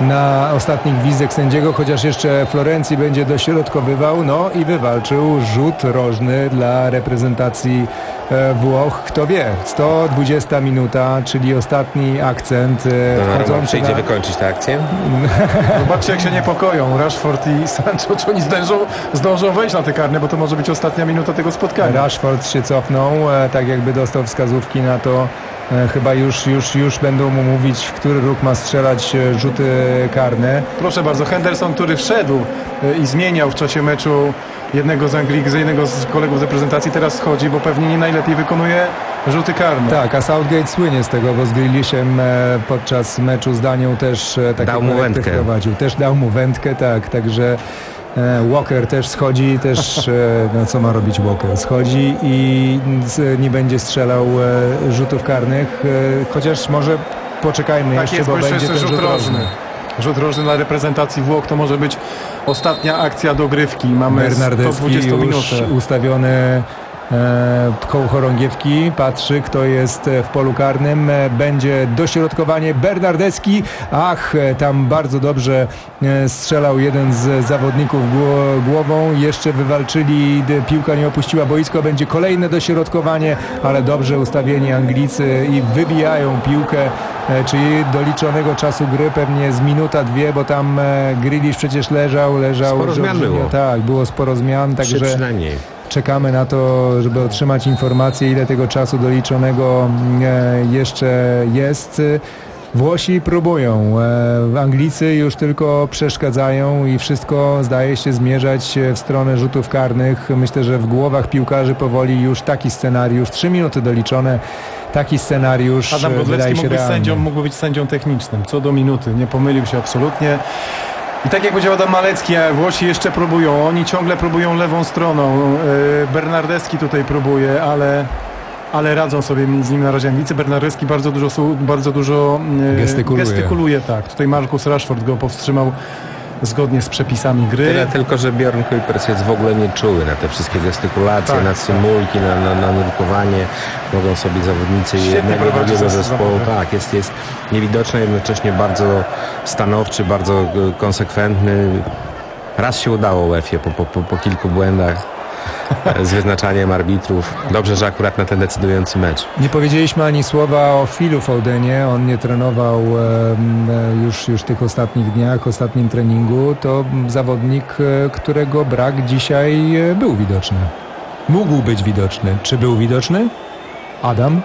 na ostatni gwizdek sędziego, chociaż jeszcze Florencji będzie dośrodkowywał, no i wywalczył rzut rożny dla reprezentacji Włoch. Kto wie, sto dwudziesta minuta, czyli ostatni akcent. No, przyjdzie na... wykończyć tę akcję? Zobaczcie, jak się niepokoją Rashford i Sancho, czy oni zdążą, zdążą wejść na te karne, bo to może być ostatnia minuta tego spotkania. Rashford się cofnął, tak jakby dostał wskazówki na to. Chyba już, już, już będą mu mówić, w który róg ma strzelać rzuty karne. Proszę bardzo, Henderson, który wszedł i zmieniał w czasie meczu jednego z Anglików, jednego z kolegów z reprezentacji, teraz schodzi, bo pewnie nie najlepiej wykonuje rzuty karne. Tak, a Southgate słynie z tego, bo z Grealishem podczas meczu z Danią też takie dał mu wędkę. Wprowadził. Też dał mu wędkę, tak, także Walker też schodzi, też, no co ma robić Walker? Schodzi i nie będzie strzelał rzutów karnych, chociaż może poczekajmy tak jeszcze, jest, bo bo będzie jeszcze ten rzut rożny. Rzut rożny dla reprezentacji Włoch to może być ostatnia akcja dogrywki. Mamy sto dwudziestą minutę. Ustawiony E, koło chorągiewki, patrzy, kto jest w polu karnym, e, będzie dośrodkowanie Bernardeschi, ach, e, tam bardzo dobrze e, strzelał jeden z zawodników gło, głową, jeszcze wywalczyli, piłka nie opuściła boisko, będzie kolejne dośrodkowanie, ale dobrze ustawieni Anglicy i wybijają piłkę, e, czyli do liczonego czasu gry pewnie z minuta, dwie, bo tam e, Grealish przecież leżał, leżał. Sporo zmian było. Tak, było sporo zmian, także przynajmniej. Czekamy na to, żeby otrzymać informację, ile tego czasu doliczonego jeszcze jest. Włosi próbują, Anglicy już tylko przeszkadzają i wszystko zdaje się zmierzać w stronę rzutów karnych. Myślę, że w głowach piłkarzy powoli już taki scenariusz, trzy minuty doliczone, taki scenariusz Adam wydaje się mógł być, realny. sędzią, mógł być sędzią technicznym, co do minuty, nie pomylił się absolutnie. I tak jak powiedział Adam Malecki, a Włosi jeszcze próbują, oni ciągle próbują lewą stroną. Bernardeschi tutaj próbuje, ale, ale radzą sobie z nim na razie Anglicy. Bernardeschi bardzo dużo, bardzo dużo gestykuluje. gestykuluje, tak. Tutaj Marcus Rashford go powstrzymał zgodnie z przepisami gry. Tyle tylko, że Bjorn Kuipers jest w ogóle nieczuły na te wszystkie gestykulacje, tak, na symulki, na, na, na nurkowanie. Mogą sobie zawodnicy Świetnie jednego i drugiego zespołu. zespół. Tak, jest, jest niewidoczny, jednocześnie bardzo stanowczy, bardzo konsekwentny. Raz się udało UEFA po, po, po, po kilku błędach z wyznaczaniem arbitrów. Dobrze, że akurat na ten decydujący mecz. Nie powiedzieliśmy ani słowa o Philu Fodenie. On nie trenował e, już, już tych ostatnich dniach, ostatnim treningu. To zawodnik, e, którego brak dzisiaj e, był widoczny. Mógł być widoczny. Czy był widoczny? Adam?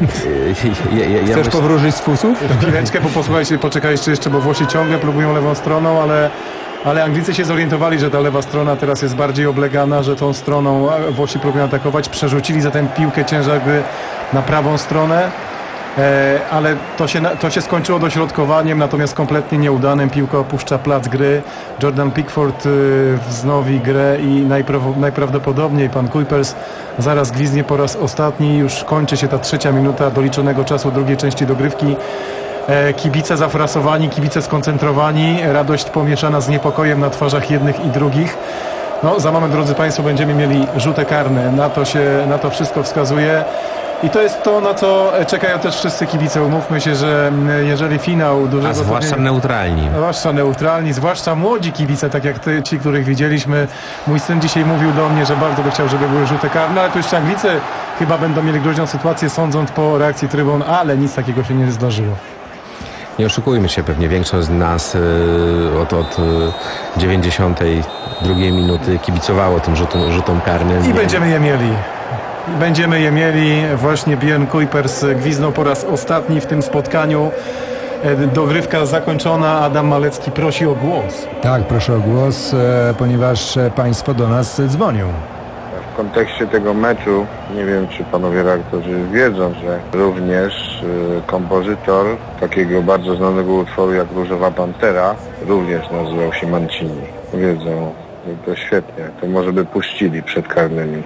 Ja, ja, ja Chcesz myślę... powróżyć z fusów? Chwileczkę, posłuchajcie, poczekajcie jeszcze, bo Włosi ciągle próbują lewą stroną, ale Ale Anglicy się zorientowali, że ta lewa strona teraz jest bardziej oblegana, że tą stroną Włosi próbują atakować. Przerzucili zatem piłkę ciężar gry na prawą stronę, e, ale to się, to się skończyło dośrodkowaniem, natomiast kompletnie nieudanym. Piłka opuszcza plac gry. Jordan Pickford y, wznowi grę i najpraw- najprawdopodobniej pan Kuipers zaraz gwizdnie po raz ostatni. Już kończy się ta trzecia minuta doliczonego czasu drugiej części dogrywki. Kibice zafrasowani, kibice skoncentrowani, radość pomieszana z niepokojem na twarzach jednych i drugich. No, za moment, drodzy Państwo, będziemy mieli rzute karne. Na to się, na to wszystko wskazuje. I to jest to, na co czekają też wszyscy kibice. Umówmy się, że jeżeli finał dużego... A zwłaszcza turnieju, neutralni. Zwłaszcza neutralni, zwłaszcza młodzi kibice, tak jak ty, ci, których widzieliśmy. Mój syn dzisiaj mówił do mnie, że bardzo by chciał, żeby były rzute karne, ale tu jeszcze Anglicy chyba będą mieli groźną sytuację, sądząc po reakcji trybun, ale nic takiego się nie zdarzyło. Nie oszukujmy się, pewnie większość z nas y, od, od dziewięćdziesiątej drugiej minuty kibicowało tym rzutom, rzutom karnym. I będziemy je mieli. Będziemy je mieli. Właśnie Bjorn Kuipers gwizdnął po raz ostatni w tym spotkaniu. Dogrywka zakończona. Adam Malecki prosi o głos. Tak, proszę o głos, ponieważ Państwo do nas dzwonią. W kontekście tego meczu, nie wiem czy panowie redaktorzy wiedzą, że również y, kompozytor takiego bardzo znanego utworu jak Różowa Pantera również nazywał się Mancini. Wiedzą, to świetnie, to może by puścili przed karnymi.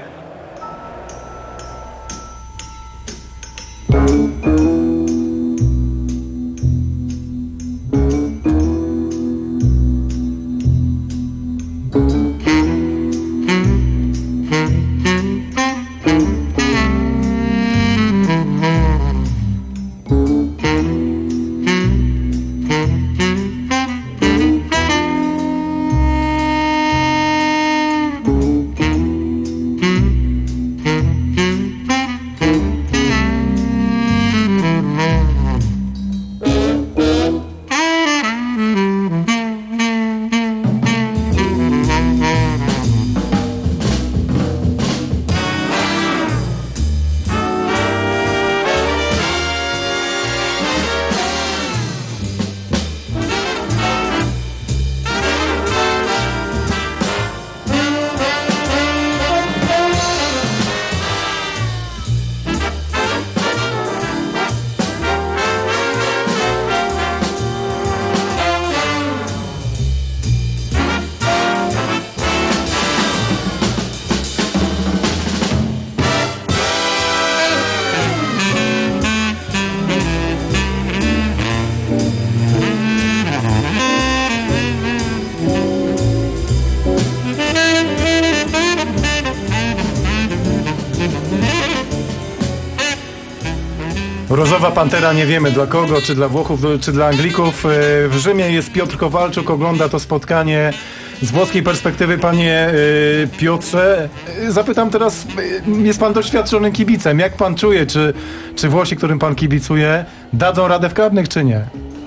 Różowa Pantera, nie wiemy dla kogo, czy dla Włochów, czy dla Anglików. W Rzymie jest Piotr Kowalczuk, ogląda to spotkanie z włoskiej perspektywy. Panie Piotrze, zapytam teraz, jest pan doświadczonym kibicem. Jak pan czuje, czy, czy Włosi, którym pan kibicuje, dadzą radę w karnych, czy nie?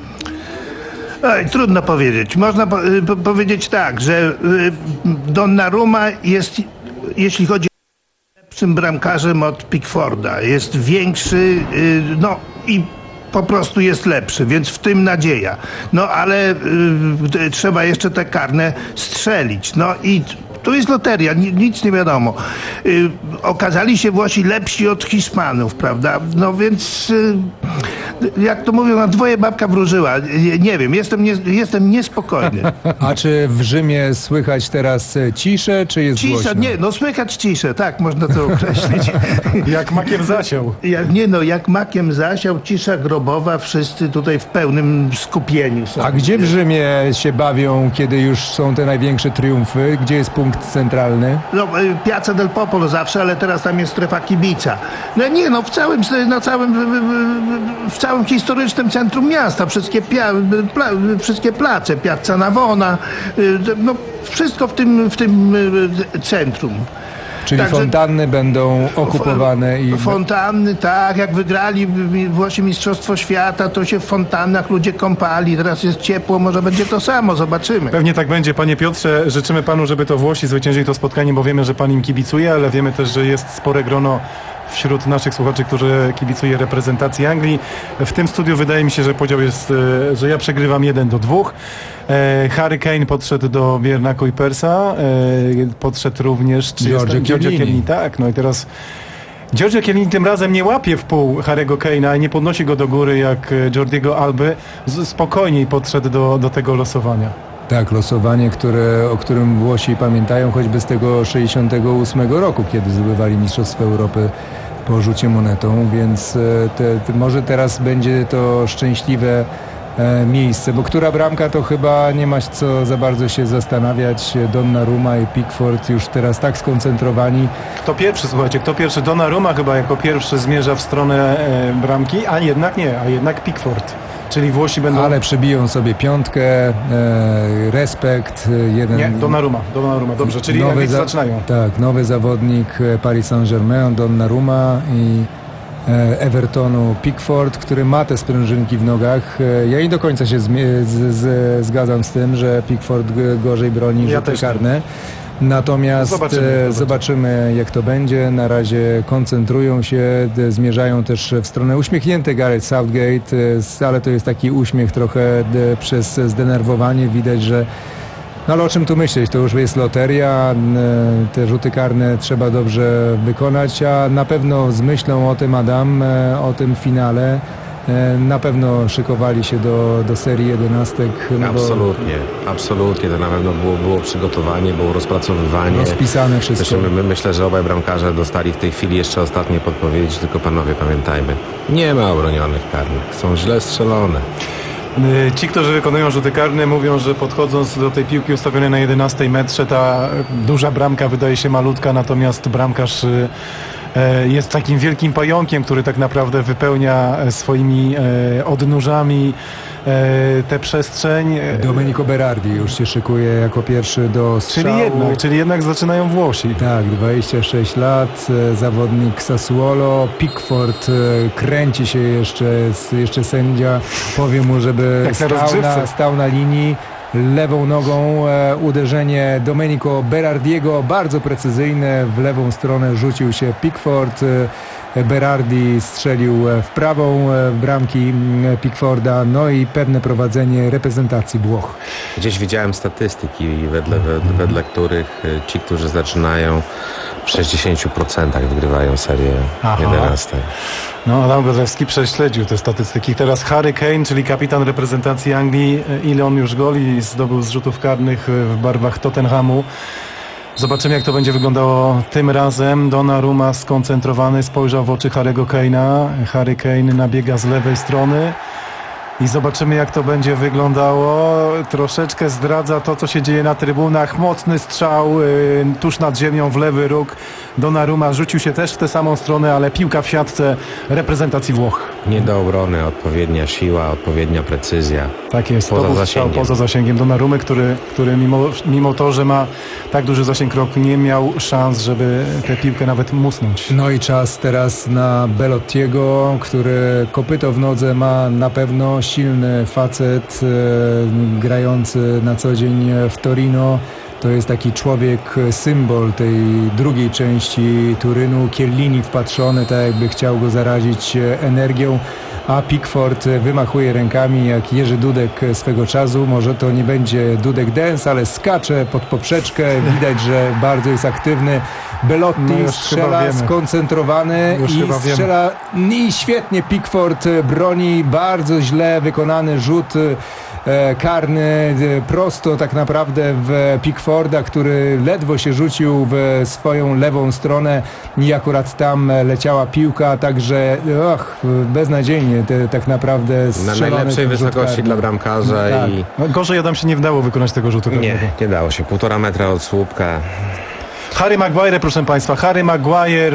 Oj, trudno powiedzieć. Można po, po, powiedzieć tak, że y, Donnarumma jest, jeśli chodzi o lepszym bramkarzem od Pickforda. Jest większy, y, no i po prostu jest lepszy, więc w tym nadzieja. No ale y, trzeba jeszcze te karne strzelić. No i tu jest loteria, nic nie wiadomo. Y, okazali się Włosi lepsi od Hiszpanów, prawda? No więc y, jak to mówią, na dwoje babka wróżyła. Nie, nie wiem, jestem, nie, jestem niespokojny. A czy w Rzymie słychać teraz ciszę, czy jest Cisza, głośno? nie, no słychać ciszę, tak można to określić. Jak makiem zasiał. Jak, nie no, jak makiem zasiał, cisza grobowa, wszyscy tutaj w pełnym skupieniu są. A gdzie w Rzymie się bawią, kiedy już są te największe triumfy? Gdzie jest punkt centralny? No, Piazza del Popolo zawsze, ale teraz tam jest strefa kibica. No nie, no w całym, na całym, w całym historycznym centrum miasta, wszystkie, pia, pla, wszystkie place, Piazza Navona, no wszystko w tym, w tym centrum. Czyli Także fontanny będą okupowane i... Fontanny, tak, jak wygrali Włosi Mistrzostwo Świata, to się w fontannach ludzie kąpali, teraz jest ciepło, może będzie to samo, zobaczymy. Pewnie tak będzie, panie Piotrze. Życzymy panu, żeby to Włosi zwyciężyli to spotkanie, bo wiemy, że pan im kibicuje, ale wiemy też, że jest spore grono wśród naszych słuchaczy, którzy kibicuje reprezentacji Anglii. W tym studiu wydaje mi się, że podział jest, że ja przegrywam jeden do dwóch. Harry Kane podszedł do Bierna Kuipersa, podszedł również czy Giorgio jest Giorgio Chiellini. Tak, no i teraz Giorgio Chiellini tym razem nie łapie w pół Harry'ego Kane'a i nie podnosi go do góry jak Jordiego Alby. Spokojniej podszedł do, do tego losowania. Tak, losowanie, które, o którym Włosi pamiętają choćby z tego sześćdziesiątego ósmego roku, kiedy zdobywali Mistrzostwo Europy po rzucie monetą, więc te, te, może teraz będzie to szczęśliwe e, miejsce, bo która bramka to chyba nie ma co za bardzo się zastanawiać. Donnarumma i Pickford już teraz tak skoncentrowani. Kto pierwszy, słuchajcie, kto pierwszy? Donnarumma chyba jako pierwszy zmierza w stronę e, bramki, a jednak nie, a jednak Pickford. Czyli Włosi będą... Ale przybiją sobie piątkę, e, respekt. Jeden... Nie, Donnarumma, Donnarumma, dobrze, czyli nowy za... zaczynają. Tak, nowy zawodnik Paris Saint-Germain, Donnarumma i e, Evertonu Pickford, który ma te sprężynki w nogach. E, ja nie do końca się z, z, z, zgadzam z tym, że Pickford gorzej broni ja rzuty karne. Natomiast zobaczymy, zobaczymy jak to będzie. Na razie koncentrują się, zmierzają też w stronę uśmiechnięty Gareth Southgate, ale to jest taki uśmiech trochę przez zdenerwowanie. Widać, że no ale o czym tu myśleć? To już jest loteria, te rzuty karne trzeba dobrze wykonać, a na pewno z myślą o tym Adam, o tym finale na pewno szykowali się do, do serii jedenastek. No absolutnie, bo... absolutnie. To na pewno było, było przygotowanie, było rozpracowywanie. Rozpisane wszystko. Myślę, my, myślę, że obaj bramkarze dostali w tej chwili jeszcze ostatnie podpowiedzi, tylko panowie pamiętajmy, nie ma obronionych karnych, są źle strzelone. Ci, którzy wykonują rzuty karne, mówią, że podchodząc do tej piłki ustawionej na jedenastym metrze, ta duża bramka wydaje się malutka, natomiast bramkarz jest takim wielkim pająkiem, który tak naprawdę wypełnia swoimi odnóżami tę przestrzeń. Domenico Berardi już się szykuje jako pierwszy do strzału. Czyli jednak, czyli jednak zaczynają Włosi. Tak, dwadzieścia sześć lat, zawodnik Sassuolo. Pickford kręci się jeszcze, jeszcze sędzia powie mu, żeby stał na, stał na linii. Lewą nogą e, uderzenie Domenico Berardiego, bardzo precyzyjne, w lewą stronę rzucił się Pickford. E, Berardi strzelił w prawą e, bramki Pickforda, no i pewne prowadzenie reprezentacji Włoch. Gdzieś widziałem statystyki, wedle, wedle, wedle których ci, którzy zaczynają w sześćdziesięciu procentach wygrywają serię jedenastą. No, Adam Godlewski prześledził te statystyki. Teraz Harry Kane, czyli kapitan reprezentacji Anglii, ile on już goli zdobył z rzutów karnych w barwach Tottenhamu. Zobaczymy, jak to będzie wyglądało tym razem. Donnarumma skoncentrowany spojrzał w oczy Harry'ego Kane'a. Harry Kane nabiega z lewej strony. I zobaczymy, jak to będzie wyglądało. Troszeczkę zdradza to, co się dzieje na trybunach. Mocny strzał yy, tuż nad ziemią w lewy róg. Donnarumma rzucił się też w tę samą stronę, ale piłka w siatce reprezentacji Włoch. Nie do obrony, odpowiednia siła, odpowiednia precyzja. Tak jest, poza to był zasięgiem. Strzał poza zasięgiem Donnarummy, który, który mimo, mimo to, że ma tak duży zasięg roku, nie miał szans, żeby tę piłkę nawet musnąć. No i czas teraz na Belottiego, który kopyto w nodze ma na pewno. Silny facet, e, grający na co dzień w Torino. To jest taki człowiek, symbol tej drugiej części Turynu. Chiellini wpatrzony, tak jakby chciał go zarazić energią. a Pickford wymachuje rękami jak Jerzy Dudek swego czasu. Może to nie będzie Dudek Dance, ale skacze pod poprzeczkę. Widać, że bardzo jest aktywny. Belotti no strzela skoncentrowany już i strzela i świetnie Pickford broni. Bardzo źle wykonany rzut karny prosto tak naprawdę w Pickforda, który ledwo się rzucił w swoją lewą stronę i akurat tam leciała piłka, także och, beznadziejnie te, tak naprawdę strzelony. Na najlepszej wysokości dla bramkarza. Tak. I No, gorzej Adam się nie wdało wykonać tego rzutu karnego. nie, nie dało się. Półtora metra od słupka. Harry Maguire, proszę Państwa, Harry Maguire,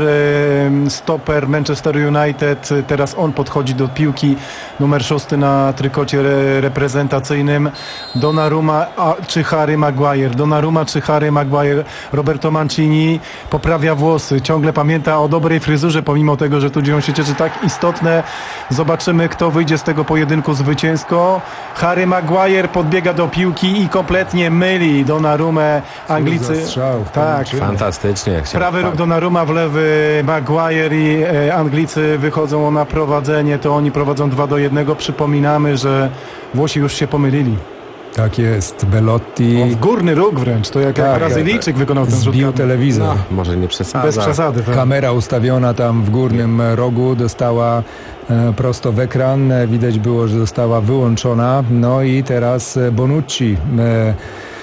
stoper Manchester United, teraz on podchodzi do piłki, numer szósty na trykocie reprezentacyjnym. Donnarumma a, czy Harry Maguire, Donnarumma czy Harry Maguire. Roberto Mancini poprawia włosy, ciągle pamięta o dobrej fryzurze, pomimo tego, że tu dzieją się rzeczy tak istotne. Zobaczymy, kto wyjdzie z tego pojedynku zwycięsko. Harry Maguire podbiega do piłki i kompletnie myli Donnarummę. Anglicy, tak, fantastycznie. Jak się prawy róg Donnarumma, w lewy Maguire i e, Anglicy wychodzą na prowadzenie, to oni prowadzą dwa do jednego. Przypominamy, że Włosi już się pomylili. Tak jest, Belotti. O, w górny róg wręcz, to jak tak, Brazylijczyk wykonał ten rzut. Zbił telewizor. No, może nie przesadza. Bez przesady. Tak. Kamera ustawiona tam w górnym rogu dostała e, prosto w ekran. E, widać było, że została wyłączona. No i teraz Bonucci. E,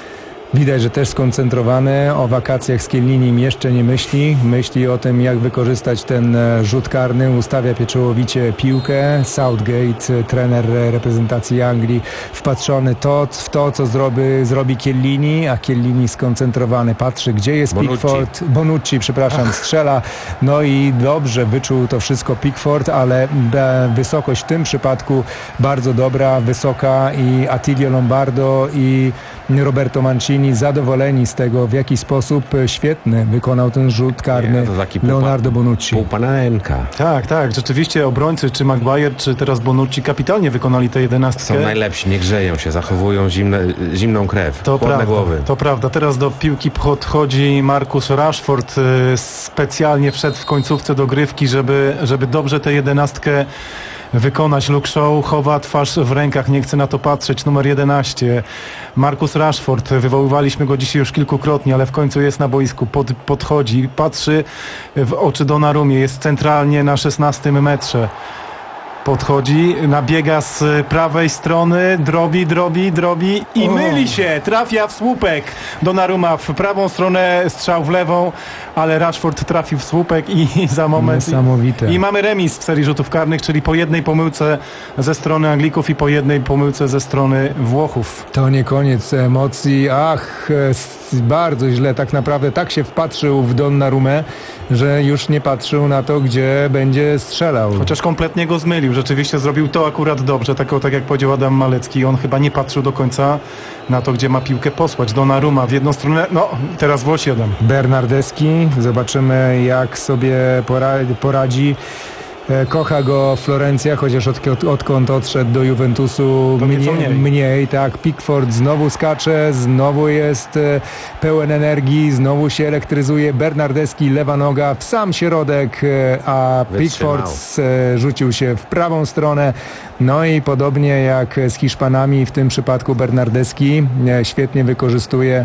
Widać, że też skoncentrowany, o wakacjach z Chiellinim jeszcze nie myśli. Myśli o tym, jak wykorzystać ten rzut karny. Ustawia pieczołowicie piłkę. Southgate, trener reprezentacji Anglii, wpatrzony to, w to, co zrobi, zrobi Chiellini, a Chiellini skoncentrowany. Patrzy, gdzie jest Bonucci. Pickford. Bonucci, przepraszam, strzela. No i dobrze wyczuł to wszystko Pickford, ale wysokość w tym przypadku bardzo dobra, wysoka i Attilio Lombardo i Roberto Mancini zadowoleni z tego, w jaki sposób świetny wykonał ten rzut karny Nie, Leonardo Bonucci. Pół pana Enka. Tak, tak, rzeczywiście obrońcy, czy Maguire, czy teraz Bonucci kapitalnie wykonali tę jedenastkę. Są najlepsi, nie grzeją się, zachowują zimne, zimną krew, to chłodne prawda, głowy. To prawda, teraz do piłki podchodzi Marcus Rashford, specjalnie wszedł w końcówce dogrywki, żeby, żeby dobrze tę jedenastkę wykonać. Luke Shaw chowa twarz w rękach, nie chce na to patrzeć. Numer jedenaście, Marcus Rashford. Wywoływaliśmy go dzisiaj już kilkukrotnie, ale w końcu jest na boisku. Pod, podchodzi, patrzy w oczy Donnarummie. Jest centralnie na szesnastym metrze. Podchodzi, nabiega z prawej strony, drobi, drobi, drobi i o. myli się, trafia w słupek. Donnarumma w prawą stronę, strzał w lewą, ale Rashford trafił w słupek i za moment... Niesamowite. I, i mamy remis w serii rzutów karnych, czyli po jednej pomyłce ze strony Anglików i po jednej pomyłce ze strony Włochów. To nie koniec emocji. Ach, bardzo źle. Tak naprawdę tak się wpatrzył w Donnarummę, że już nie patrzył na to, gdzie będzie strzelał. Chociaż kompletnie go zmylił. Rzeczywiście zrobił to akurat dobrze. Tak, tak jak powiedział Adam Malecki. On chyba nie patrzył do końca na to, gdzie ma piłkę posłać. Donnarumma w jedną stronę. No, teraz Włosi Adam. Bernardeschi. Zobaczymy, jak sobie poradzi. Kocha go Florencja, chociaż od, od, odkąd odszedł do Juventusu mniej, mniej. mniej. Tak, Pickford znowu skacze, znowu jest e, pełen energii, znowu się elektryzuje. Bernardeschi, lewa noga w sam środek, e, a Pickford e, rzucił się w prawą stronę. No i podobnie jak z Hiszpanami, w tym przypadku Bernardeschi e, świetnie wykorzystuje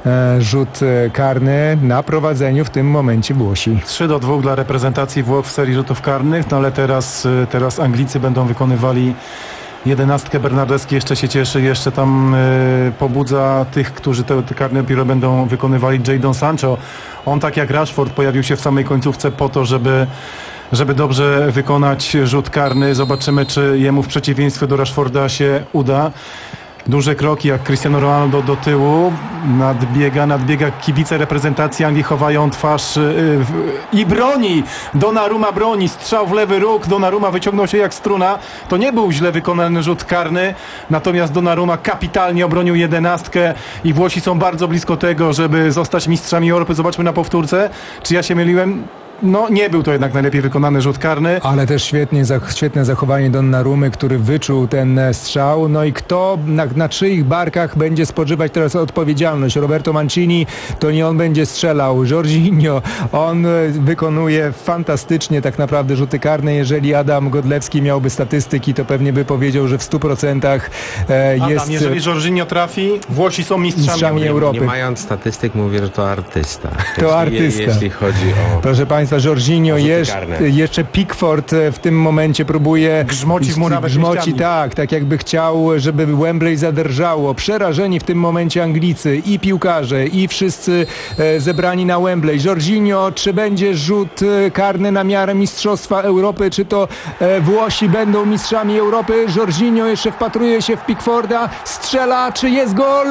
rzut karny na prowadzeniu w tym momencie Włosi. trzy do dwóch dla reprezentacji Włoch w serii rzutów karnych, no ale teraz, teraz Anglicy będą wykonywali jedenastkę. Bernardeschi jeszcze się cieszy, jeszcze tam y, pobudza tych, którzy te, te karne dopiero będą wykonywali. Jadon Sancho, on tak jak Rashford pojawił się w samej końcówce po to, żeby żeby dobrze wykonać rzut karny. Zobaczymy, czy jemu w przeciwieństwie do Rashforda się uda. Duże kroki jak Cristiano Ronaldo do tyłu, nadbiega, nadbiega kibice reprezentacji Anglii, chowają twarz yy, yy, i broni. Donnarumma broni, strzał w lewy róg, Donnarumma wyciągnął się jak struna. To nie był źle wykonany rzut karny, natomiast Donnarumma kapitalnie obronił jedenastkę i Włosi są bardzo blisko tego, żeby zostać mistrzami Europy. Zobaczmy na powtórce, czy ja się myliłem. no nie był to jednak najlepiej wykonany rzut karny. Ale też świetnie, świetne zachowanie Donnarumy, który wyczuł ten strzał. No i kto, na, na czyich barkach będzie spoczywać teraz odpowiedzialność? Roberto Mancini, to nie on będzie strzelał. Jorginho, on wykonuje fantastycznie tak naprawdę rzuty karne. Jeżeli Adam Godlewski miałby statystyki, to pewnie by powiedział, że w stu procentach jest... Adam, jeżeli Jorginho trafi, Włosi są mistrzami, mistrzami Europy. Nie mając statystyk, mówię, że to artysta. To artysta. Jeśli chodzi o... Proszę Państwa, Jorginho, jeszcze, jeszcze Pickford w tym momencie próbuje... Grzmoci w murawę Grzmoci, tak, tak jakby chciał, żeby Wembley zadrżało. Przerażeni w tym momencie Anglicy i piłkarze, i wszyscy e, zebrani na Wembley. Jorginho, czy będzie rzut e, karny na miarę Mistrzostwa Europy, czy to e, Włosi będą mistrzami Europy? Jorginho jeszcze wpatruje się w Pickforda, strzela, czy jest gol?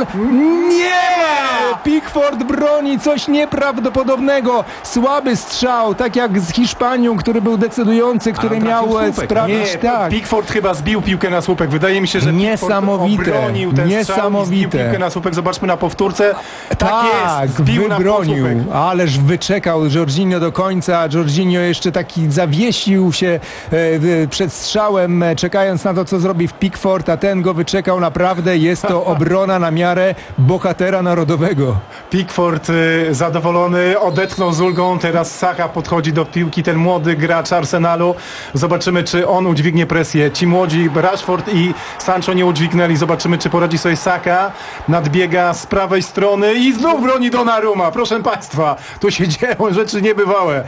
Nie! Pickford broni coś nieprawdopodobnego. Słaby strzał, tak jak z Hiszpanią, który był decydujący, który miał sprawić... Nie, tak. Pickford chyba zbił piłkę na słupek. Wydaje mi się, że niesamowite, Pickford obronił ten niesamowite. strzał i zbił piłkę na słupek. Zobaczmy na powtórce. Tak, tak jest, zbił wybronił, na słupek. Ależ wyczekał Jorginho do końca. Jorginho jeszcze taki zawiesił się e, przed strzałem, czekając na to, co zrobi w Pickford, a ten go wyczekał naprawdę. Jest to obrona na miarę bohatera narodowego. Pickford y, zadowolony, odetchnął z ulgą. Teraz Saka podchodzi do piłki, ten młody gracz Arsenalu. Zobaczymy, czy on udźwignie presję. Ci młodzi, Rashford i Sancho, nie udźwignęli. Zobaczymy, czy poradzi sobie Saka. Nadbiega z prawej strony i znów broni Donnarumma. Proszę Państwa, tu się dzieją rzeczy niebywałe.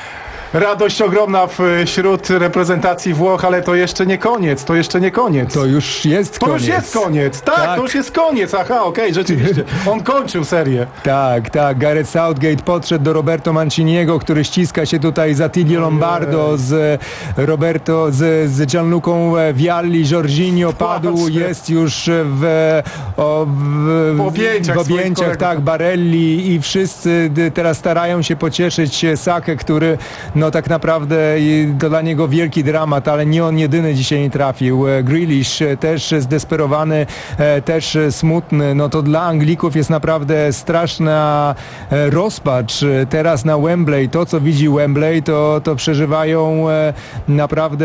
Radość ogromna wśród reprezentacji Włoch, ale to jeszcze nie koniec, to jeszcze nie koniec. To już jest to koniec. To już jest koniec, tak, tak, to już jest koniec, aha, okej, okay, rzeczywiście. On kończył serię. Tak, tak, Gareth Southgate podszedł do Roberto Manciniego, który ściska się tutaj z Attilio Lombardo, z Roberto, z, z Gianlucą Vialli, Jorginho padł, jest już w, o, w, w objęciach, w objęciach tak, Barelli i wszyscy teraz starają się pocieszyć Sakę, który no tak naprawdę to dla niego wielki dramat, ale nie on jedyny dzisiaj nie trafił. Grealish też zdesperowany, też smutny. No to dla Anglików jest naprawdę straszna rozpacz. Teraz na Wembley, to co widzi Wembley, to, to przeżywają naprawdę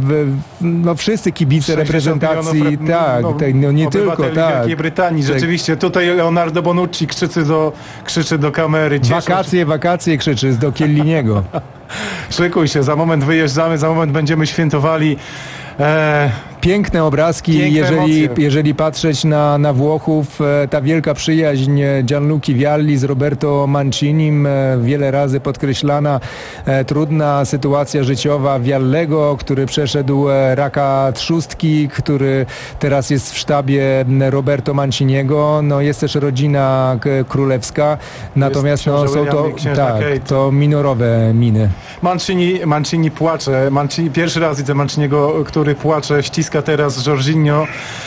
no wszyscy kibice reprezentacji. Milionów, tak, no, tej, no nie tylko. Tak. Wielkiej Brytanii, rzeczywiście. Tutaj Leonardo Bonucci krzyczy do, krzyczy do kamery. Wakacje, wakacje krzyczy do Chielliniego. Szykuj się, za moment wyjeżdżamy, za moment będziemy świętowali. E... Piękne obrazki, Piękne jeżeli, emocje. jeżeli patrzeć na, na Włochów, ta wielka przyjaźń Gianluchi Vialli z Roberto Mancinim, wiele razy podkreślana, trudna sytuacja życiowa Viallego, który przeszedł raka trzustki, który teraz jest w sztabie Roberto Manciniego. No jest też rodzina królewska, natomiast no, są to, tak, to minorowe miny. Mancini, Mancini płacze, Mancini, pierwszy raz widzę Manciniego, który płacze, ściska teraz Jorginho.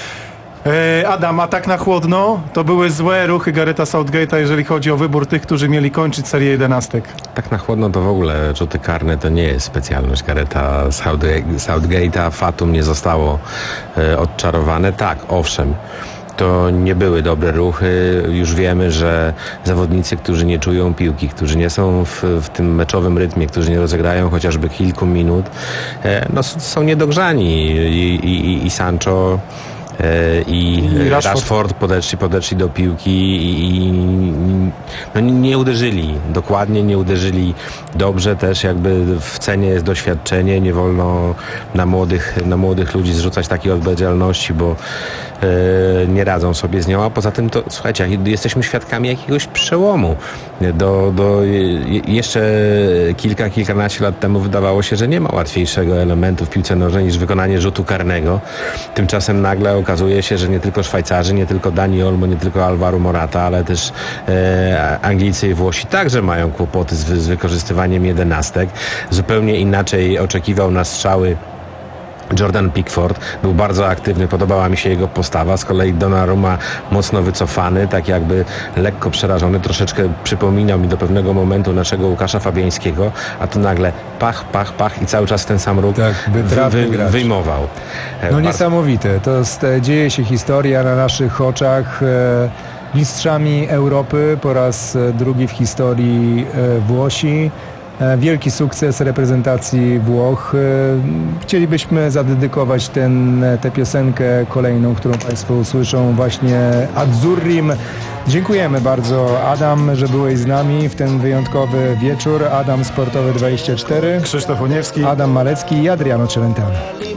E, Adam, a tak na chłodno, to były złe ruchy Garetha Southgate'a, jeżeli chodzi o wybór tych, którzy mieli kończyć serię jedenastek. Tak na chłodno to w ogóle rzuty karne to nie jest specjalność Garetha Southgate'a. Fatum nie zostało e, odczarowane. Tak, owszem. To nie były dobre ruchy. Już wiemy, że zawodnicy, którzy nie czują piłki, którzy nie są w, w tym meczowym rytmie, którzy nie rozegrają chociażby kilku minut, no, są niedogrzani. I, i, i Sancho i, I Rashford. Rashford podeszli, podeszli do piłki i, i no nie uderzyli dokładnie, nie uderzyli dobrze. Też jakby w cenie jest doświadczenie, nie wolno na młodych, na młodych ludzi zrzucać takiej odpowiedzialności, bo e, nie radzą sobie z nią, a poza tym to słuchajcie, jesteśmy świadkami jakiegoś przełomu. Do, do, jeszcze kilka, kilkanaście lat temu wydawało się, że nie ma łatwiejszego elementu w piłce nożnej niż wykonanie rzutu karnego. Tymczasem nagle okazuje się, że nie tylko Szwajcarzy, nie tylko Dani Olmo, nie tylko Alvaro Morata, ale też e, Anglicy i Włosi także mają kłopoty z, z wykorzystywaniem jedenastek. Zupełnie inaczej oczekiwał na strzały Jordan Pickford, był bardzo aktywny, podobała mi się jego postawa, z kolei Donnarumma mocno wycofany, tak jakby lekko przerażony, troszeczkę przypominał mi do pewnego momentu naszego Łukasza Fabiańskiego, a tu nagle pach, pach, pach i cały czas ten sam ruch tak, wy, wy, wyjmował. No bardzo... niesamowite, to jest, dzieje się historia na naszych oczach. Mistrzami Europy po raz drugi w historii Włosi. wielki sukces reprezentacji Włoch. Chcielibyśmy zadedykować ten, tę piosenkę kolejną, którą Państwo usłyszą, właśnie Azzurrim. Dziękujemy bardzo, Adam, że byłeś z nami w ten wyjątkowy wieczór. Adam Sportowy dwadzieścia cztery, Krzysztof Oniewski, Adam Malecki i Adriano Celentano.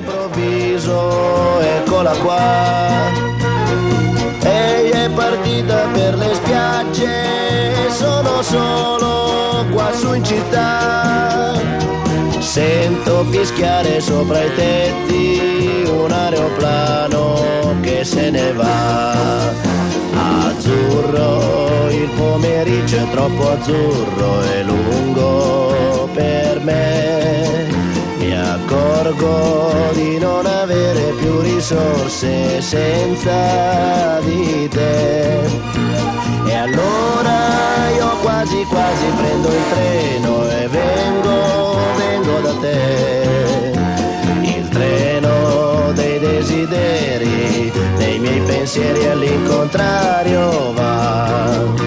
Eccola qua, ehi è partita per le spiagge, sono solo qua su in città, sento fischiare sopra i tetti un aeroplano che se ne va. Azzurro, il pomeriggio è troppo azzurro e lungo per me. Mi accorgo di non avere più risorse senza di te. E allora io quasi quasi prendo il treno e vengo, vengo da te. Il treno dei desideri, dei miei pensieri all'incontrario va.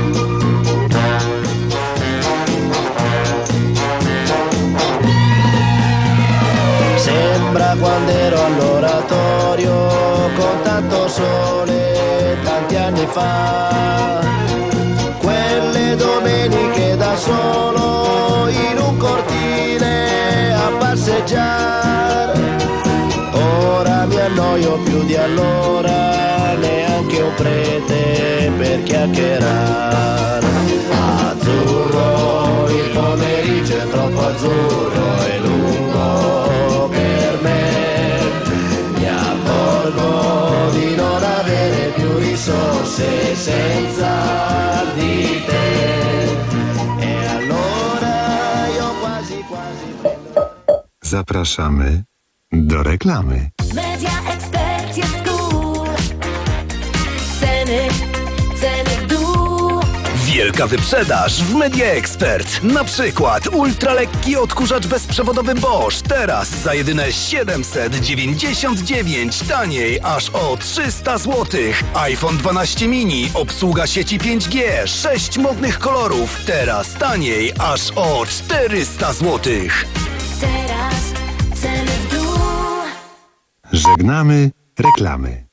Sembra quando ero all'oratorio con tanto sole tanti anni fa, quelle domeniche da solo in un cortile a passeggiare. Ora mi annoio più di allora, neanche un prete per chiacchierare. Azzurro, il pomeriggio è troppo azzurro e lungo per me. Mi accorgo di non avere più risorse senza di te. E allora io quasi quasi... Zapraszamy do reklamy. Media Expert jest cool. Ceny, ceny w dół. Wielka wyprzedaż w Media Expert. Na przykład ultralekki odkurzacz bezprzewodowy Bosch. Teraz za jedyne siedemset dziewięćdziesiąt dziewięć. Taniej aż o trzysta złotych. iPhone dwanaście mini. Obsługa sieci pięć G. sześć modnych kolorów. Teraz taniej aż o czterysta złotych. Teraz ceny w dół. Żegnamy reklamy.